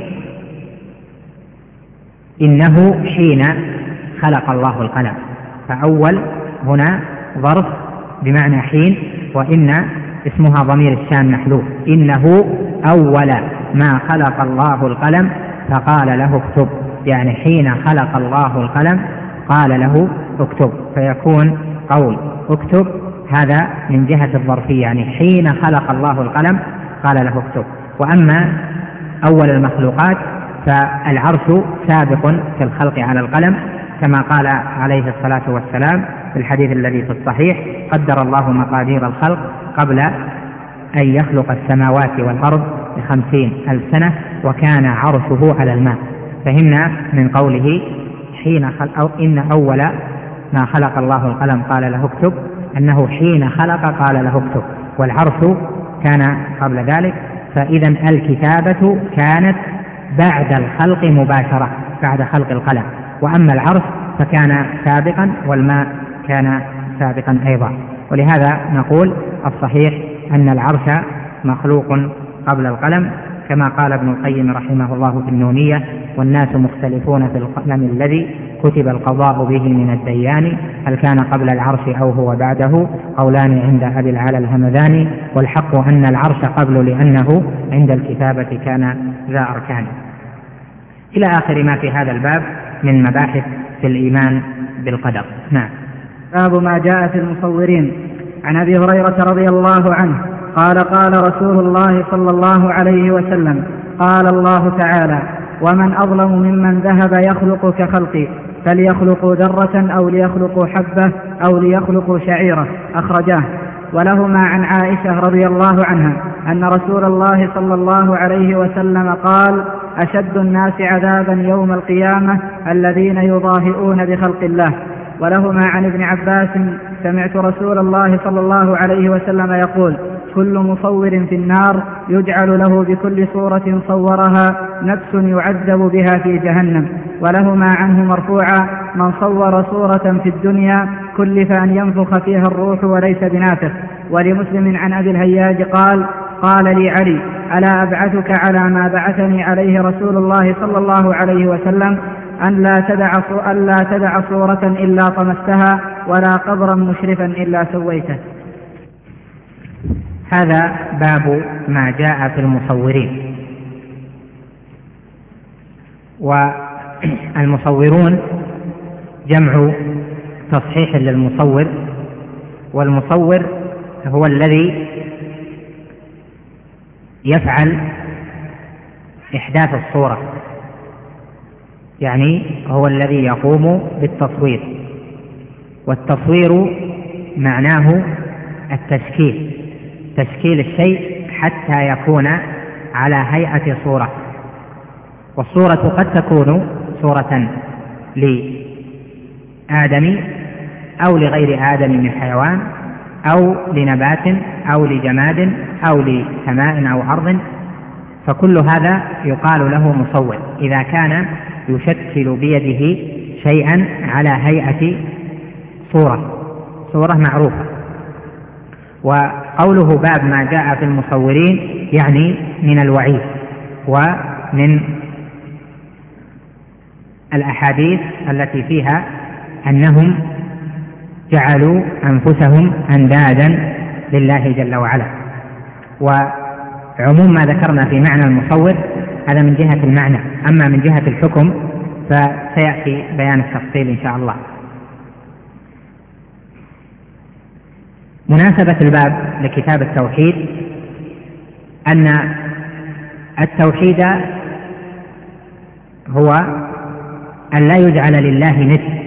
إنه حين خلق الله القلم، فأول هنا ظرف بمعنى حين، وإن اسمها ضمير الشان محذوف. إنه أول ما خلق الله القلم فقال له اكتب، يعني حين خلق الله القلم قال له اكتب، فيكون قول اكتب هذا من جهة الظرفية، يعني حين خلق الله القلم قال له اكتب. وأما أول المخلوقات فالعرش سابق في الخلق على القلم، كما قال عليه الصلاة والسلام في الحديث الذي في الصحيح: قدر الله مقادير الخلق قبل أن يخلق السماوات والأرض ب50,000 سنة وكان عرشه على الماء. فهمنا من قوله حين أو إن أول ما خلق الله القلم قال له اكتب أنه حين خلق قال له اكتب، والعرش كان قبل ذلك. فإذا الكتابة كانت بعد الخلق مباشرة، بعد خلق القلم. وأما العرش فكان سابقا والماء كان سابقا أيضا. ولهذا نقول الصحيح أن العرش مخلوق قبل القلم، كما قال ابن القيم رحمه الله في النونية: والناس مختلفون في القلم الذي كتب القضاء به من الديان، هل كان قبل العرش أو هو بعده؟ قولان عند أبي العلا الهمذاني، والحق أن العرش قبل لأنه عند الكتابة كان ذا أركان. إلى آخر ما في هذا الباب من مباحث في الإيمان بالقدر. نعم. باب ما جاء في المصورين. عن أبي هريرة رضي الله عنه قال قال رسول الله صلى الله عليه وسلم قال الله تعالى: ومن أظلم ممن ذهب يخلق كخلقي، فليخلقوا ذرة أو ليخلقوا حبة أو ليخلقوا شعيرة. أخرجاه. ولهما عن عائشة رضي الله عنها أن رسول الله صلى الله عليه وسلم قال: أشد الناس عذابا يوم القيامة الذين يضاهئون بخلق الله. ولهما عن ابن عباس: سمعت رسول الله صلى الله عليه وسلم يقول: كل مصور في النار يجعل له بكل صورة صورها نفس يعذب بها في جهنم. ولهما عنه مرفوعا: من صور صورة في الدنيا كلف أن ينفخ فيها الروح وليس بنافخ. ولمسلم عن أبي الهياج قال: قال لي علي: ألا أبعثك على ما بعثني عليه رسول الله صلى الله عليه وسلم أن لا تدع صورة إلا طمستها ولا قبرا مشرفا إلا سويته. هذا باب ما جاء في المصورين. والمصورون جمع تصحيح للمصور، والمصور هو الذي يفعل إحداث الصورة، يعني هو الذي يقوم بالتصوير. والتصوير معناه تشكيل الشيء حتى يكون على هيئة صورة. والصورة قد تكون صورة لآدم أو لغير آدم من حيوان أو لنبات أو لجماد أو لسماء أو أرض، فكل هذا يقال له مصور إذا كان يشكل بيده شيئا على هيئة صورة معروفة. وقوله باب ما جاء في المصورين يعني من الوعيد ومن الأحاديث التي فيها أنهم جعلوا أنفسهم أندادا لله جل وعلا. وعموم ما ذكرنا في معنى المصور هذا من جهة المعنى، أما من جهة الحكم فسيأتي بيان التفصيل إن شاء الله. مناسبة الباب لكتاب التوحيد أن التوحيد هو أن لا يجعل لله نسب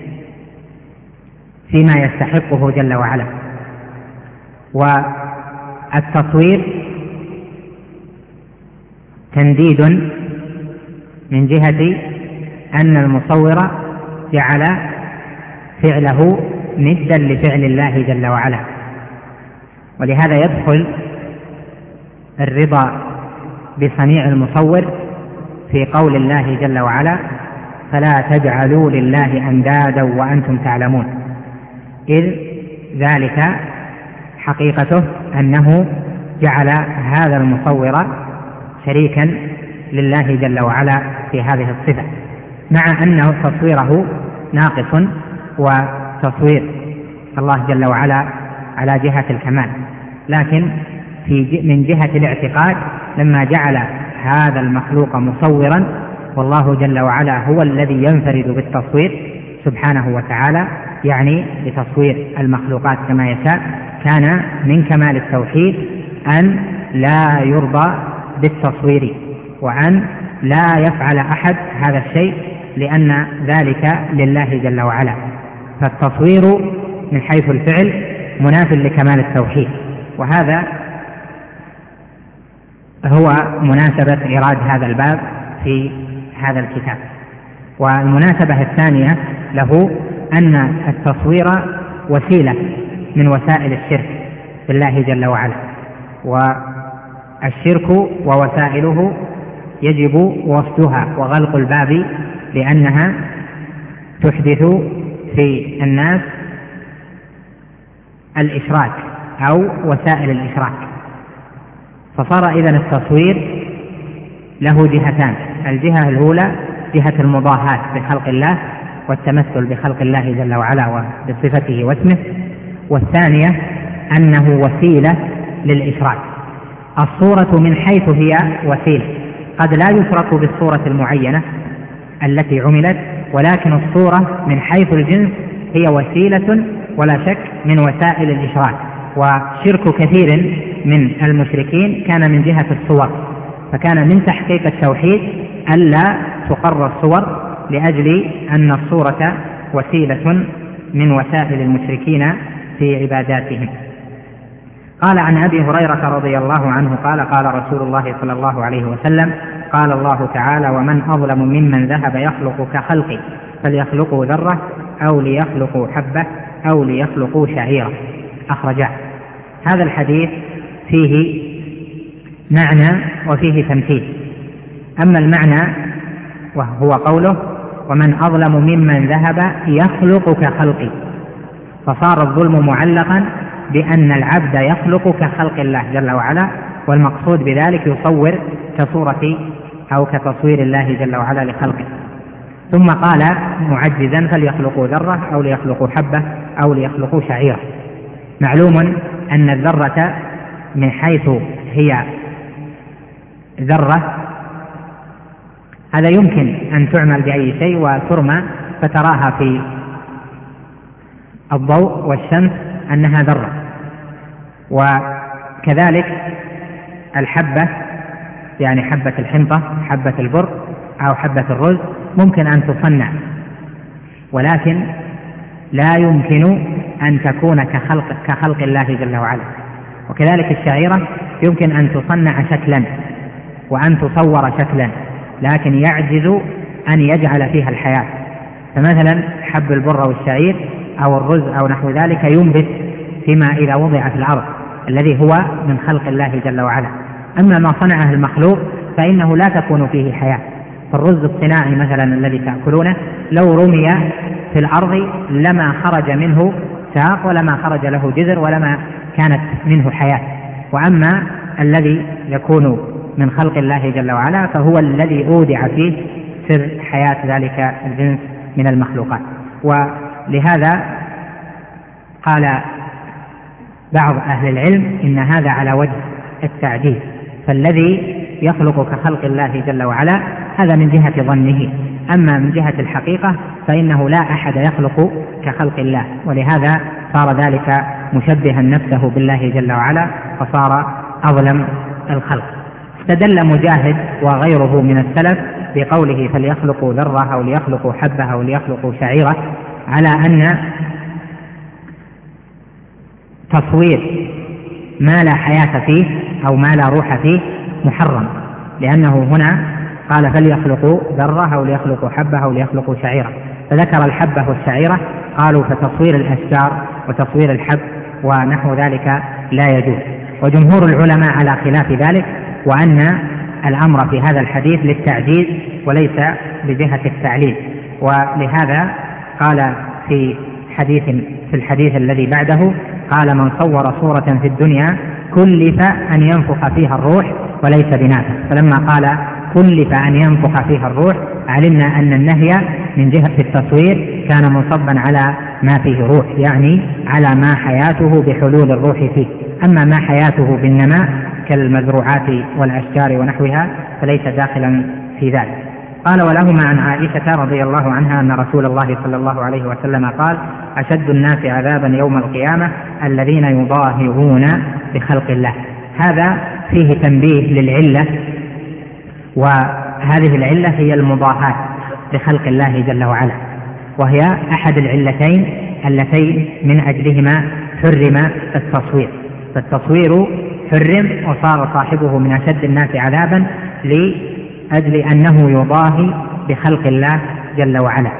فيما يستحقه جل وعلا. والتصوير تنديد من جهة أن المصور جعل فعله ندا لفعل الله جل وعلا، ولهذا يدخل الرضا بصنيع المصور في قول الله جل وعلا: فلا تجعلوا لله أندادا وأنتم تعلمون، إذ ذلك حقيقته أنه جعل هذا المصور شريكا لله جل وعلا في هذه الصفة، مع أنه تصويره ناقص وتصوير الله جل وعلا على جهة الكمال، لكن من جهة الاعتقاد لما جعل هذا المخلوق مصورا والله جل وعلا هو الذي ينفرد بالتصوير سبحانه وتعالى، يعني بتصوير المخلوقات كما يشاء، كان من كمال التوحيد أن لا يرضى بالتصوير وأن لا يفعل أحد هذا الشيء لأن ذلك لله جل وعلا. فالتصوير من حيث الفعل مناف لكمال التوحيد، وهذا هو مناسبة إيراد هذا الباب في هذا الكتاب. والمناسبة الثانية له أن التصوير وسيلة من وسائل الشرك بالله جل وعلا، والشرك ووسائله يجب وصدها وغلق الباب لأنها تحدث في الناس الإشراك أو وسائل الإشراك. فصار إذن التصوير له جهتان: الجهة الأولى جهة المضاهاة بخلق الله والتمثل بخلق الله جل وعلا وبصفته واسمه، والثانية أنه وسيلة للإشراك. الصورة من حيث هي وسيلة قد لا يشرك بالصورة المعينة التي عملت، ولكن الصورة من حيث الجنس هي وسيلة ولا شك من وسائل الإشراك. وشرك كثير من المشركين كان من جهة الصور، فكان من تحقيق التوحيد ألا تقر الصور، لأجل أن الصورة وسيلة من وسائل المشركين في عباداتهم. قال عن أبي هريرة رضي الله عنه قال قال رسول الله صلى الله عليه وسلم قال الله تعالى: ومن أظلم ممن ذهب يخلق كخلقي فليخلقوا ذرة أو ليخلقوا حبة أو ليخلقوا شعيرة. أخرجاه. هذا الحديث فيه معنى وفيه تمثيل. أما المعنى وهو قوله: ومن أظلم ممن ذهب يخلق كخلقي، فصار الظلم معلقا بأن العبد يخلق كخلق الله جل وعلا، والمقصود بذلك يصور كصورة أو كتصوير الله جل وعلا لخلقه. ثم قال معجزا: فليخلقوا ذرة أو ليخلقوا حبة أو ليخلقوا شعيرة. معلوم أن الذرة من حيث هي ذرة هذا يمكن أن تعمل بأي شيء وترمى فتراها في الضوء والشمس أنها ذرة. وكذلك الحبة، يعني حبة الحنطة، حبة البر أو حبة الرز، ممكن أن تصنع، ولكن لا يمكن أن تكون كخلق الله جل وعلا. وكذلك الشعيرة يمكن أن تصنع شكلا وأن تصور شكلا، لكن يعجز أن يجعل فيها الحياة. فمثلا حب البر والشعير أو الرز أو نحو ذلك ينبت فيما إذا وضع في الأرض، الذي هو من خلق الله جل وعلا. أما ما صنعه المخلوق فإنه لا تكون فيه حياة. فالرز الصناعي مثلا الذي تأكلونه لو رمي في الأرض لما خرج منه ساق ولما خرج له جذر ولما كانت منه حياة. وأما الذي يكون من خلق الله جل وعلا فهو الذي أودع فيه سر حياة ذلك الجنس من المخلوقات. ولهذا قال بعض أهل العلم إن هذا على وجه التعجيز، فالذي يخلق كخلق الله جل وعلا هذا من جهة ظنه، أما من جهة الحقيقة فإنه لا أحد يخلق كخلق الله، ولهذا صار ذلك مشبها نفسه بالله جل وعلا فصار أظلم الخلق. استدل مجاهد وغيره من السلف بقوله: فليخلقوا ذرة أو ليخلقوا حبة أو ليخلقوا شعيرة، على أن تصوير ما لا حياة فيه أو ما لا روح فيه محرم، لأنه هنا قال: فليخلقوا ذرة أو ليخلقوا حبة أو ليخلقوا شعيرة، فذكر الحبة والشعيرة. قالوا فتصوير الأشجار وتصوير الحب ونحو ذلك لا يجوز. وجمهور العلماء على خلاف ذلك، وأن الأمر في هذا الحديث للتعجيز وليس بجهة التعليل. ولهذا قال في الحديث الذي بعده قال: من صور صورة في الدنيا كلف أن ينفخ فيها الروح وليس بنافخ. فلما قال كلف أن ينفخ فيها الروح علمنا أن النهي من جهة التصوير كان منصبا على ما فيه روح، يعني على ما حياته بحلول الروح فيه. أما ما حياته بالنماء كالمزروعات والأشجار ونحوها فليس داخلا في ذلك. قال: ولهما عن عائشة رضي الله عنها أن رسول الله صلى الله عليه وسلم قال: أشد الناس عذابا يوم القيامة الذين يضاهئون بخلق الله. هذا فيه تنبيه للعلة، وهذه العلة هي المضاهاة بخلق الله جل وعلا، وهي أحد العلتين اللتين من أجلهما حرم التصوير. فالتصوير حرم وصار صاحبه من أشد الناس عذابا لأجل أنه يضاهي بخلق الله جل وعلا،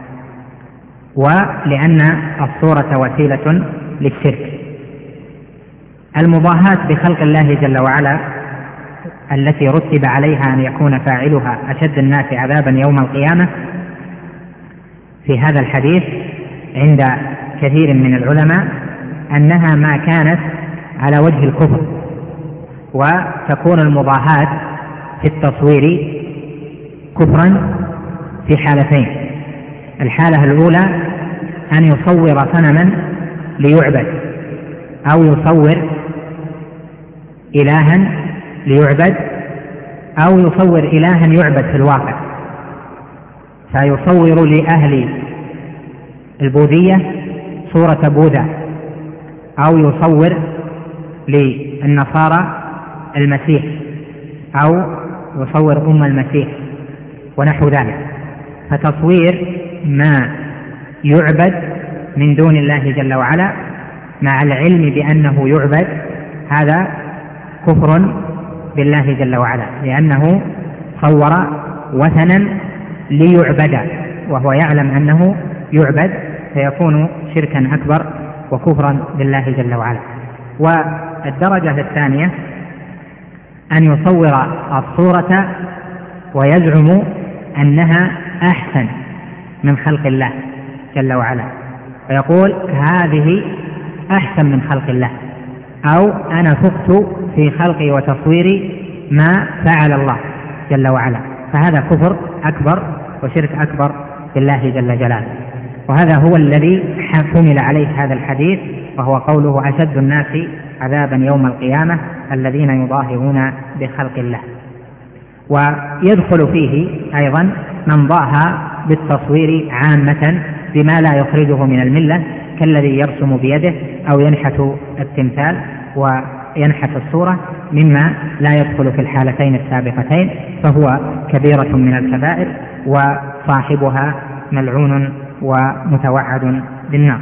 ولأن الصورة وسيلة للشرك. المضاهاة بخلق الله جل وعلا التي رتب عليها أن يكون فاعلها أشد الناس عذابا يوم القيامة في هذا الحديث عند كثير من العلماء أنها ما كانت على وجه الكفر. وتكون المضاهاة في التصوير كفرا في حالتين: الحالة الأولى أن يصور صنما ليعبد، أو يصور إلها ليعبد، أو يصور إلها يعبد في الواقع. فيصور لأهل البوذية صورة بوذا، أو يصور للنصارى المسيح، أو يصور أم المسيح ونحو ذلك. فتصوير ما يعبد من دون الله جل وعلا مع العلم بأنه يعبد هذا كفر بالله جل وعلا، لأنه صور وثنا ليعبد وهو يعلم أنه يعبد، فيكون شركا أكبر وكفرا بالله جل وعلا. والدرجة الثانية أن يصور الصورة ويزعم أنها أحسن من خلق الله جل وعلا، فيقول هذه أحسن من خلق الله، أو أنا فقت في خلقي وتصويري ما فعل الله جل وعلا، فهذا كفر أكبر وشرك أكبر بالله جل جلاله. وهذا هو الذي حمل عليه هذا الحديث، وهو قوله أشد الناس عذابا يوم القيامة الذين يضاهئون بخلق الله. ويدخل فيه أيضا من ضاهى بالتصوير عامة بما لا يخرجه من الملة، كالذي يرسم بيده أو ينحت التمثال وينحت الصورة، مما لا يدخل في الحالتين السابقتين، فهو كبيرة من الكبائر وصاحبها ملعون ومتوعد بالنار.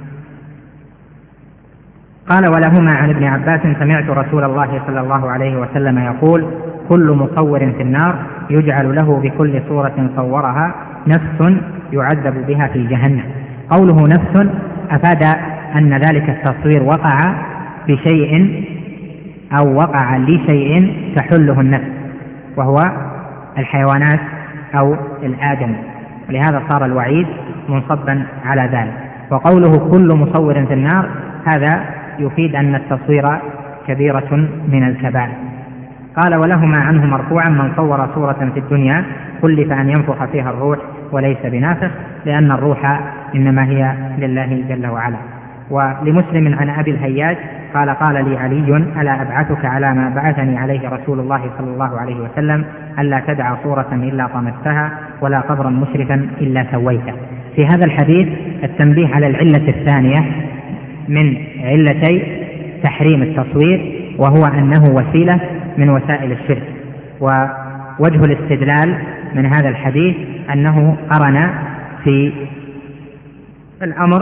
قال ولهما عن ابن عباس سمعت رسول الله صلى الله عليه وسلم يقول كل مصور في النار يجعل له بكل صورة صورها نفس يعذب بها في جهنم. قوله نفس أفاد أن ذلك التصوير وقع بشيء أو وقع لشيء تحله النفس، وهو الحيوانات أو الآدم، ولهذا صار الوعيد منصبا على ذلك. وقوله كل مصور في النار هذا يفيد أن التصوير كبيرة من الكبائر. قال ولهما عنه مرفوعا من صور صورة في الدنيا كلف أن ينفخ فيها الروح وليس بنافخ، لأن الروح إنما هي لله جل وعلا. ولمسلم عن أبي الهياج قال قال لي علي ألا أبعثك على ما بعثني عليه رسول الله صلى الله عليه وسلم ألا تدع صورة إلا طمستها ولا قبرا مشرفا إلا سويته. في هذا الحديث التنبيه على العلة الثانية من علتي تحريم التصوير، وهو أنه وسيلة من وسائل الشرك. ووجه الاستدلال من هذا الحديث أنه قرن في الأمر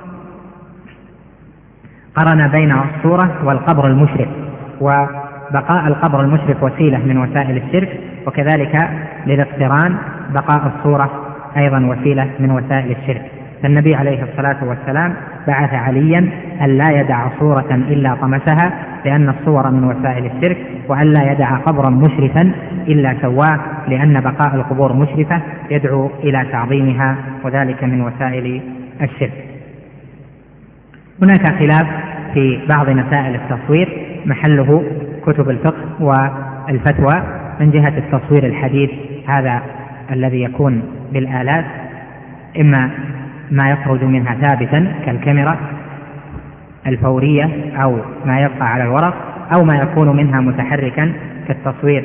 قرن بين الصورة والقبر المشرف، وبقاء القبر المشرف وسيلة من وسائل الشرك، وكذلك للاقتران بقاء الصورة أيضا وسيلة من وسائل الشرك. فالنبي عليه الصلاة والسلام بعث عليا أن لا يدع صورة إلا طمسها، لأن الصور من وسائل الشرك، وأن لا يدع قبرا مشرفا إلا سواه، لأن بقاء القبور مشرفة يدعو إلى تعظيمها، وذلك من وسائل الشرك. هناك خلاف في بعض مسائل التصوير محله كتب الفقه والفتوى. من جهة التصوير الحديث هذا الذي يكون بالآلات، إما ما يخرج منها ثابتا كالكاميرا الفورية أو ما يبقى على الورق، أو ما يكون منها متحركا كالتصوير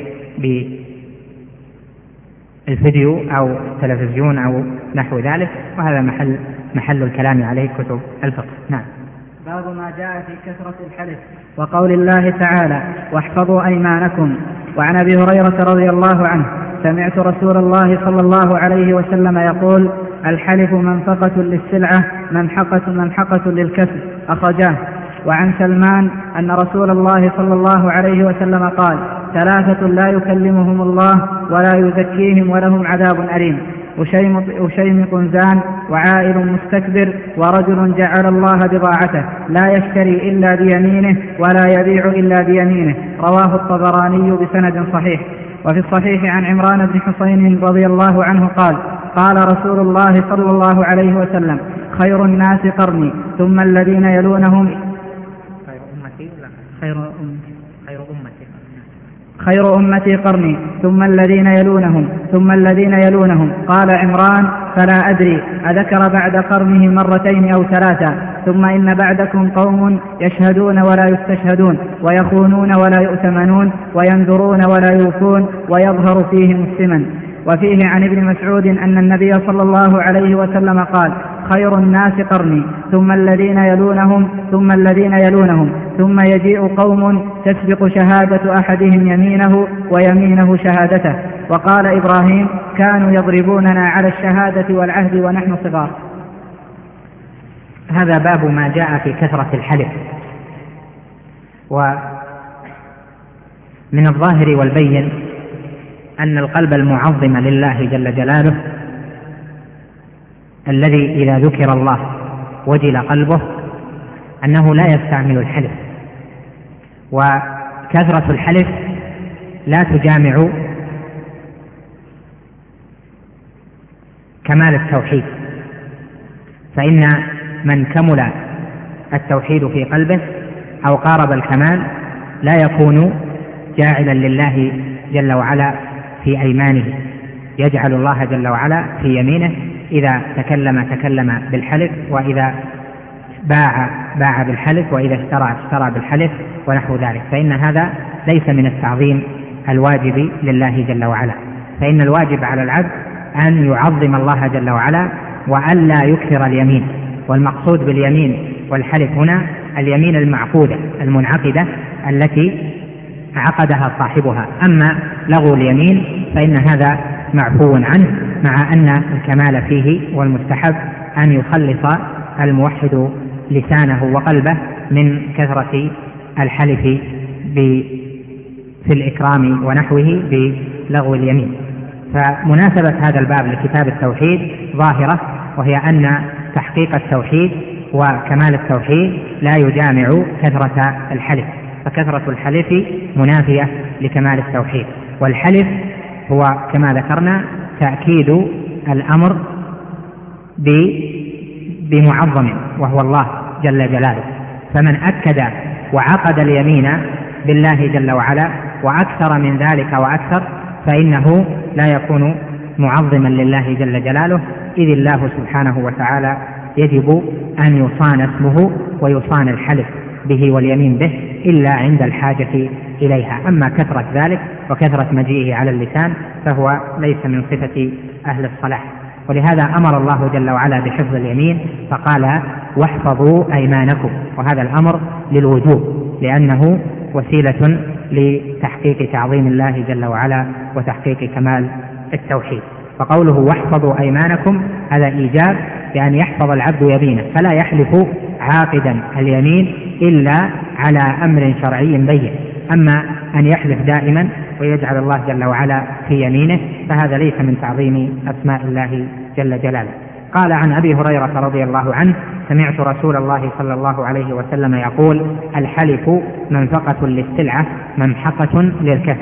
بالفيديو أو تلفزيون أو نحو ذلك، وهذا محل الكلام عليه كتب الفقه. نعم. باب ما جاء في كثرة الحلف وقول الله تعالى واحفظوا أيمانكم. وعن أبي هريرة رضي الله عنه سمعت رسول الله صلى الله عليه وسلم يقول الحلف منفقة للسلعة منحقة للكسب، أخرجاه. وعن سلمان أن رسول الله صلى الله عليه وسلم قال ثلاثة لا يكلمهم الله ولا يزكيهم ولهم عذاب أليم: وشيمط زان، وعائل مستكبر، ورجل جعل الله بضاعته لا يشتري إلا بيمينه ولا يبيع إلا بيمينه. رواه الطبراني بسند صحيح. وفي الصحيح عن عمران بن حسين رضي الله عنه قال قال رسول الله صلى الله عليه وسلم خير الناس قرني ثم الذين يلونهم خير أمتي قرني ثم الذين يلونهم ثم الذين يلونهم. قال عمران فلا أدري أذكر بعد قرنه مرتين أو ثلاثة. ثم إن بعدكم قوم يشهدون ولا يستشهدون، ويخونون ولا يؤتمنون، وينذرون ولا يوفون، ويظهر فيهم السمن. وفيه عن ابن مسعود أن النبي صلى الله عليه وسلم قال: خير الناس قرني، ثم الذين يلونهم، ثم الذين يلونهم، ثم يجيء قوم تسبق شهادة أحدهم يمينه ويمينه شهادته. وقال إبراهيم: كانوا يضربوننا على الشهادة والعهد ونحن صغار. هذا باب ما جاء في كثرة الحلف. ومن الظاهر والبين أن القلب المعظم لله جل جلاله الذي إذا ذكر الله وجل قلبه أنه لا يستعمل الحلف، وكثرة الحلف لا تجامع كمال التوحيد، فإن من كمل التوحيد في قلبه أو قارب الكمال لا يكون جاعلا لله جل وعلا في أيمانه، يجعل الله جل وعلا في يمينه، إذا تكلم بالحلف، وإذا باع بالحلف، وإذا اشترى بالحلف ونحو ذلك، فإن هذا ليس من التعظيم الواجب لله جل وعلا. فإن الواجب على العبد أن يعظم الله جل وعلا وأن لا يكثر اليمين. والمقصود باليمين والحلف هنا اليمين المعقودة المنعقدة التي عقدها صاحبها. أما لغو اليمين فإن هذا معفو عنه، مع أن الكمال فيه والمستحب أن يخلص الموحد لسانه وقلبه من كثرة الحلف في الإكرام ونحوه بلغو اليمين. فمناسبة هذا الباب لكتاب التوحيد ظاهرة، وهي أن تحقيق التوحيد وكمال التوحيد لا يجامع كثرة الحلف، فكثرة الحلف منافية لكمال التوحيد. والحلف هو كما ذكرنا تأكيد الأمر بمعظم وهو الله جل جلاله. فمن أكد وعقد اليمين بالله جل وعلا وأكثر من ذلك وأكثر فإنه لا يكون معظما لله جل جلاله، إذ الله سبحانه وتعالى يجب أن يصان اسمه ويصان الحلف به واليمين به إلا عند الحاجة إليها. أما كثرة ذلك وكثرة مجيئه على اللسان فهو ليس من صفة أهل الصلاح. ولهذا أمر الله جل وعلا بحفظ اليمين فقال: واحفظوا أيمانكم، وهذا الأمر للوجوب لأنه وسيلة لتحقيق تعظيم الله جل وعلا وتحقيق كمال التوحيد. فقوله واحفظوا أيمانكم هذا إيجاب بأن يحفظ العبد يمينه، فلا يحلف عاقدا اليمين إلا على أمر شرعي بين. أما أن يحلف دائما ويجعل الله جل وعلا في يمينه فهذا ليس من تعظيم أسماء الله جل جلاله. قال عن أبي هريرة رضي الله عنه: سمعت رسول الله صلى الله عليه وسلم يقول: الحلف منفقة للسلعة ممحقة للكسب.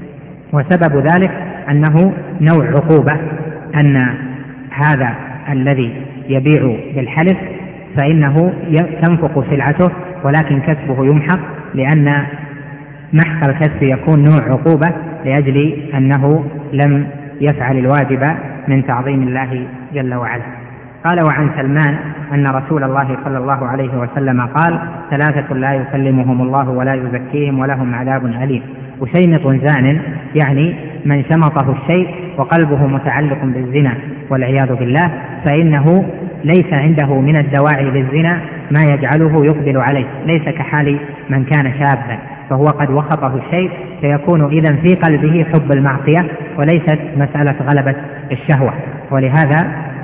وسبب ذلك أنه نوع عقوبة، أن هذا الذي يبيع بالحلف فإنه تنفق سلعته ولكن كسبه يمحق، لأن محق الكسب يكون نوع عقوبة لأجل أنه لم يفعل الواجب من تعظيم الله جل وعلا. قال: وعن سلمان أن رسول الله صلى الله عليه وسلم قال: ثلاثة لا يكلمهم الله ولا يزكيهم ولهم عذاب أليم. وشيمط زان يعني من شمطه الشيء وقلبه متعلق بالزنا والعياذ بالله، فإنه ليس عنده من الدواعي للزنا ما يجعله يقبل عليه، ليس كحال من كان شابا فهو قد وخطه الشيء، فيكون إذن في قلبه حب المعصية وليست مسألة غلبة الشهوة. ولهذا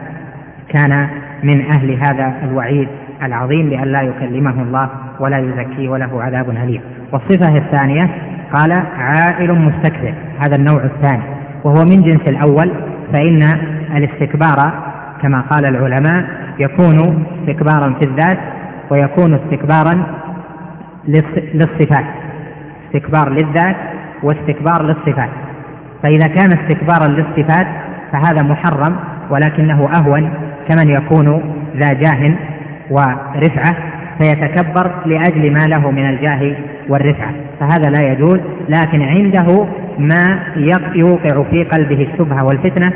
كان من أهل هذا الوعيد العظيم بأن لا يكلمه الله ولا يزكيه وله عذاب أليم. والصفة الثانية قال: عائل مستكبر، هذا النوع الثاني وهو من جنس الأول، فإن الاستكبار كما قال العلماء يكون استكبارا في الذات ويكون استكبارا للصفات، استكبار للذات واستكبار للصفات. فإذا كان استكبارا للصفات فهذا محرم، ولكنه أهون كمن يكون ذا جاه ورفعة فيتكبر لأجل ما له من الجاه والرفعة، فهذا لا يجوز. لكن عنده ما يوقع في قلبه الشبهة والفتنة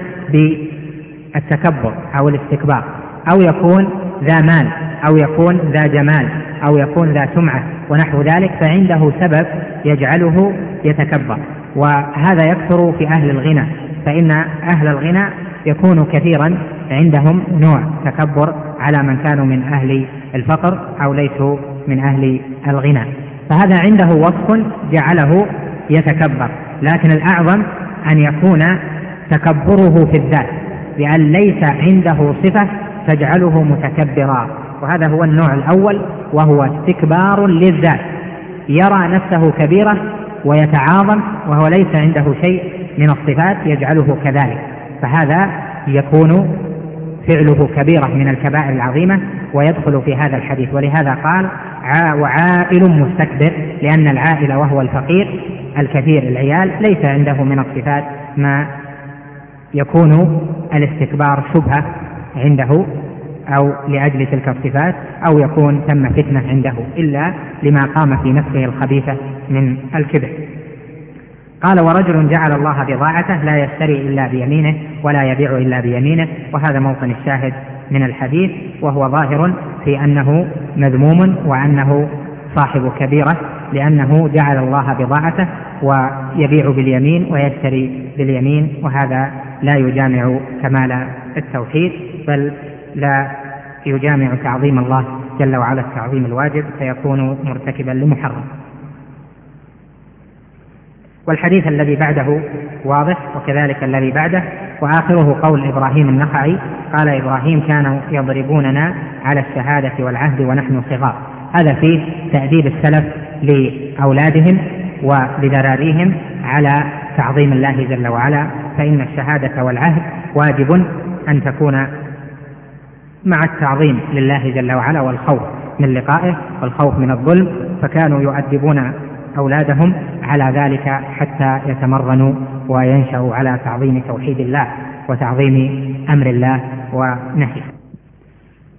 بالتكبر أو الاستكبار، أو يكون ذا مال أو يكون ذا جمال أو يكون ذا سمعة ونحو ذلك، فعنده سبب يجعله يتكبر. وهذا يكثر في أهل الغنى، فإن أهل الغنى يكون كثيرا عندهم نوع تكبر على من كانوا من أهل الفقر أو ليسوا من أهل الغنى، فهذا عنده وصف جعله يتكبر. لكن الأعظم أن يكون تكبره في الذات، بأن ليس عنده صفة تجعله متكبرا، وهذا هو النوع الأول، وهو استكبار للذات، يرى نفسه كبيرة ويتعاظم وهو ليس عنده شيء من الصفات يجعله كذلك، فهذا يكون فعله كبيرة من الكبائر العظيمة ويدخل في هذا الحديث. ولهذا قال وعائل مستكبر، لأن العائل وهو الفقير الكثير العيال ليس عنده من الصفات ما يكون الاستكبار شبهة عنده أو لأجل تلك الصفات، أو يكون ثم فتنة عنده إلا لما قام في نفسه الخبيثة من الكبر. قال ورجل جعل الله بضاعته لا يشتري إلا بيمينه ولا يبيع إلا بيمينه، وهذا موطن الشاهد من الحديث، وهو ظاهر في أنه مذموم وأنه صاحب كبيرة، لأنه جعل الله بضاعته ويبيع باليمين ويشتري باليمين، وهذا لا يجامع كمال التوحيد، بل لا يجامع تعظيم الله جل وعلا التعظيم الواجب، فيكون مرتكبا لمحرم. والحديث الذي بعده واضح، وكذلك الذي بعده، وآخره قول إبراهيم النخعي قال إبراهيم كانوا يضربوننا على الشهادة والعهد ونحن صغار. هذا فيه تأديب السلف لأولادهم ولذراريهم على تعظيم الله جل وعلا، فإن الشهادة والعهد واجب أن تكون مع التعظيم لله جل وعلا والخوف من لقائه والخوف من الظلم، فكانوا يؤدبون أولادهم على ذلك حتى يتمرنوا وينشأوا على تعظيم توحيد الله وتعظيم أمر الله ونهيه.